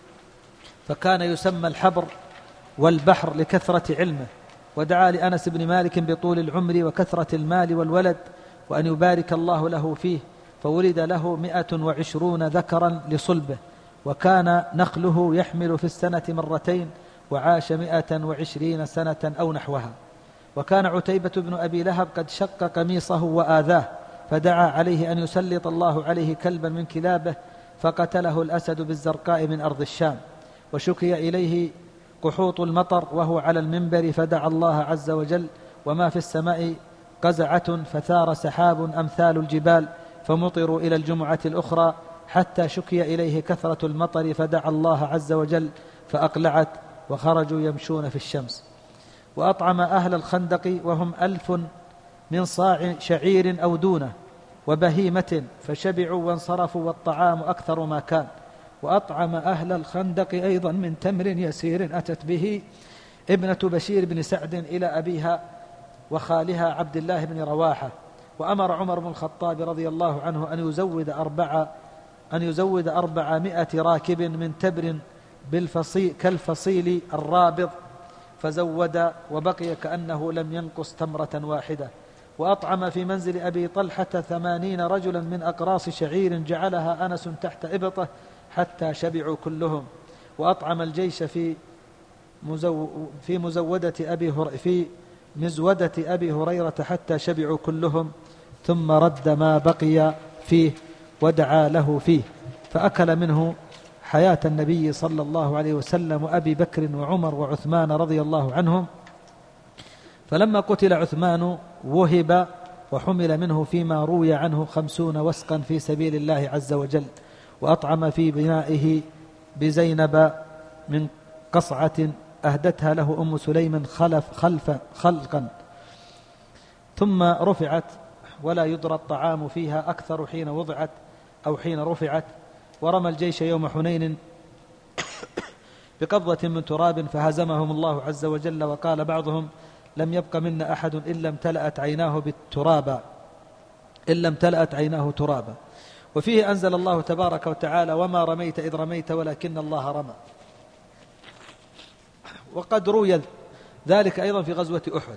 فكان يسمى الحبر والبحر لكثرة علمه. ودعا لأنس بن مالك بطول العمر وكثرة المال والولد، وأن يبارك الله له فيه، فولد له 120 ذكرا لصلبه، وكان نخله يحمل في السنة مرتين، وعاش 120 سنة أو نحوها. وكان عتيبة بن أبي لهب قد شق قميصه وآذاه، فدعا عليه أن يسلط الله عليه كلبا من كلابه، فقتله الأسد بالزرقاء من أرض الشام. وشكي إليه قحوط المطر وهو على المنبر، فدعا الله عز وجل: وما في السماء قزعة فثار سحاب أمثال الجبال، فمطروا إلى الجمعة الأخرى، حتى شكي إليه كثرة المطر، فدعا الله عز وجل فأقلعت، وخرجوا يمشون في الشمس. وأطعم أهل الخندق وهم 1000 من صاع شعير أو دونه وبهيمة، فشبعوا وانصرفوا، والطعام أكثر ما كان. وأطعم أهل الخندق أيضا من تمر يسير أتت به ابنة بشير بن سعد إلى أبيها وخالها عبد الله بن رواحة. وأمر عمر بن الخطاب رضي الله عنه أن يزود 400 راكب من تبر كالفصيل الرابض، فزود، وبقي كأنه لم ينقص تمرة واحدة. وأطعم في منزل أبي طلحة 80 رجلا من أقراص شعير جعلها أنس تحت إبطه حتى شبعوا كلهم. وأطعم الجيش في مزودة أبي هريرة حتى شبعوا كلهم، ثم رد ما بقي فيه ودعا له فيه، فأكل منه حياة النبي صلى الله عليه وسلم وأبي بكر وعمر وعثمان رضي الله عنهم. فلما قتل عثمان وهب وحمل منه فيما روي عنه 50 وسقا في سبيل الله عز وجل. وأطعم في بنائه بزينب من قصعة أهدتها له أم سليم خلقا، ثم رفعت، ولا يدرى الطعام فيها أكثر حين وضعت أو حين رفعت. ورمى الجيش يوم حنين بقبضة من تراب، فهزمهم الله عز وجل. وقال بعضهم: لم يبق منا أحد إلا امتلأت عيناه ترابا. وفيه أنزل الله تبارك وتعالى: وما رميت إذ رميت ولكن الله رمى. وقد روي ذلك أيضا في غزوة أحد،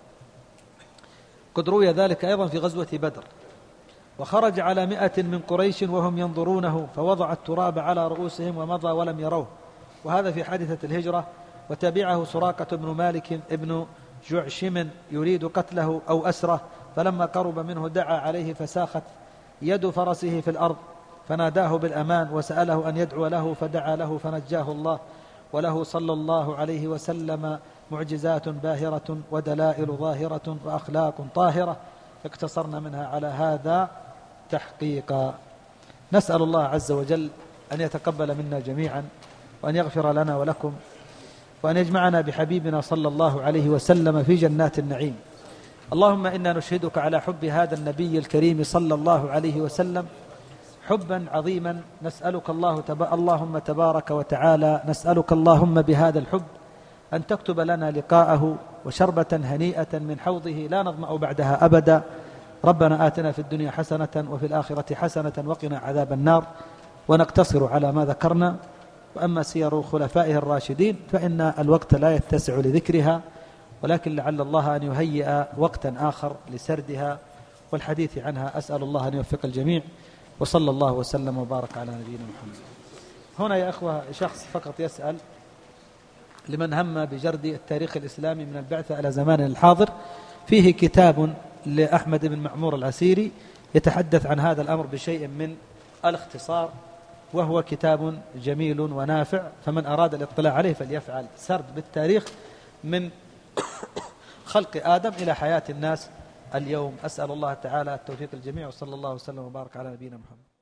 قد روي ذلك أيضا في غزوة بدر. وخرج على 100 من قريش وهم ينظرونه، فوضع التراب على رؤوسهم ومضى ولم يروه. وهذا في حادثة الهجرة. وتبعه سراقة بن مالك ابن جعشم يريد قتله أو أسره، فلما قرب منه دعا عليه، فساخت يد فرسه في الأرض، فناداه بالأمان وسأله أن يدعو له، فدعا له فنجاه الله. وله صلى الله عليه وسلم معجزات باهرة ودلائل ظاهرة وأخلاق طاهرة، اقتصرنا منها على هذا تحقيقا. نسأل الله عز وجل أن يتقبل منا جميعا، وأن يغفر لنا ولكم، وأن يجمعنا بحبيبنا صلى الله عليه وسلم في جنات النعيم. اللهم إنا نشهدك على حب هذا النبي الكريم صلى الله عليه وسلم حبا عظيما، نسألك اللهم تبارك وتعالى، نسألك اللهم بهذا الحب أن تكتب لنا لقاءه وشربة هنيئة من حوضه لا نظمأ بعدها أبدا. ربنا آتنا في الدنيا حسنة وفي الآخرة حسنة وقنا عذاب النار. ونقتصر على ما ذكرنا. وأما سير خلفائه الراشدين فإن الوقت لا يتسع لذكرها، ولكن لعل الله أن يهيئ وقتا آخر لسردها والحديث عنها. أسأل الله أن يوفق الجميع، وصلى الله وسلم وبارك على نبينا محمد. هنا يا أخوة شخص فقط يسأل لمن هم بجرد التاريخ الإسلامي من البعثة إلى زماننا الحاضر، فيه كتاب لأحمد بن معمور العسيري يتحدث عن هذا الأمر بشيء من الاختصار، وهو كتاب جميل ونافع، فمن أراد الاطلاع عليه فليفعل. سرد بالتاريخ من خلق آدم إلى حياة الناس اليوم. أسأل الله تعالى التوفيق الجميع، وصلى الله وسلم وبارك على نبينا محمد.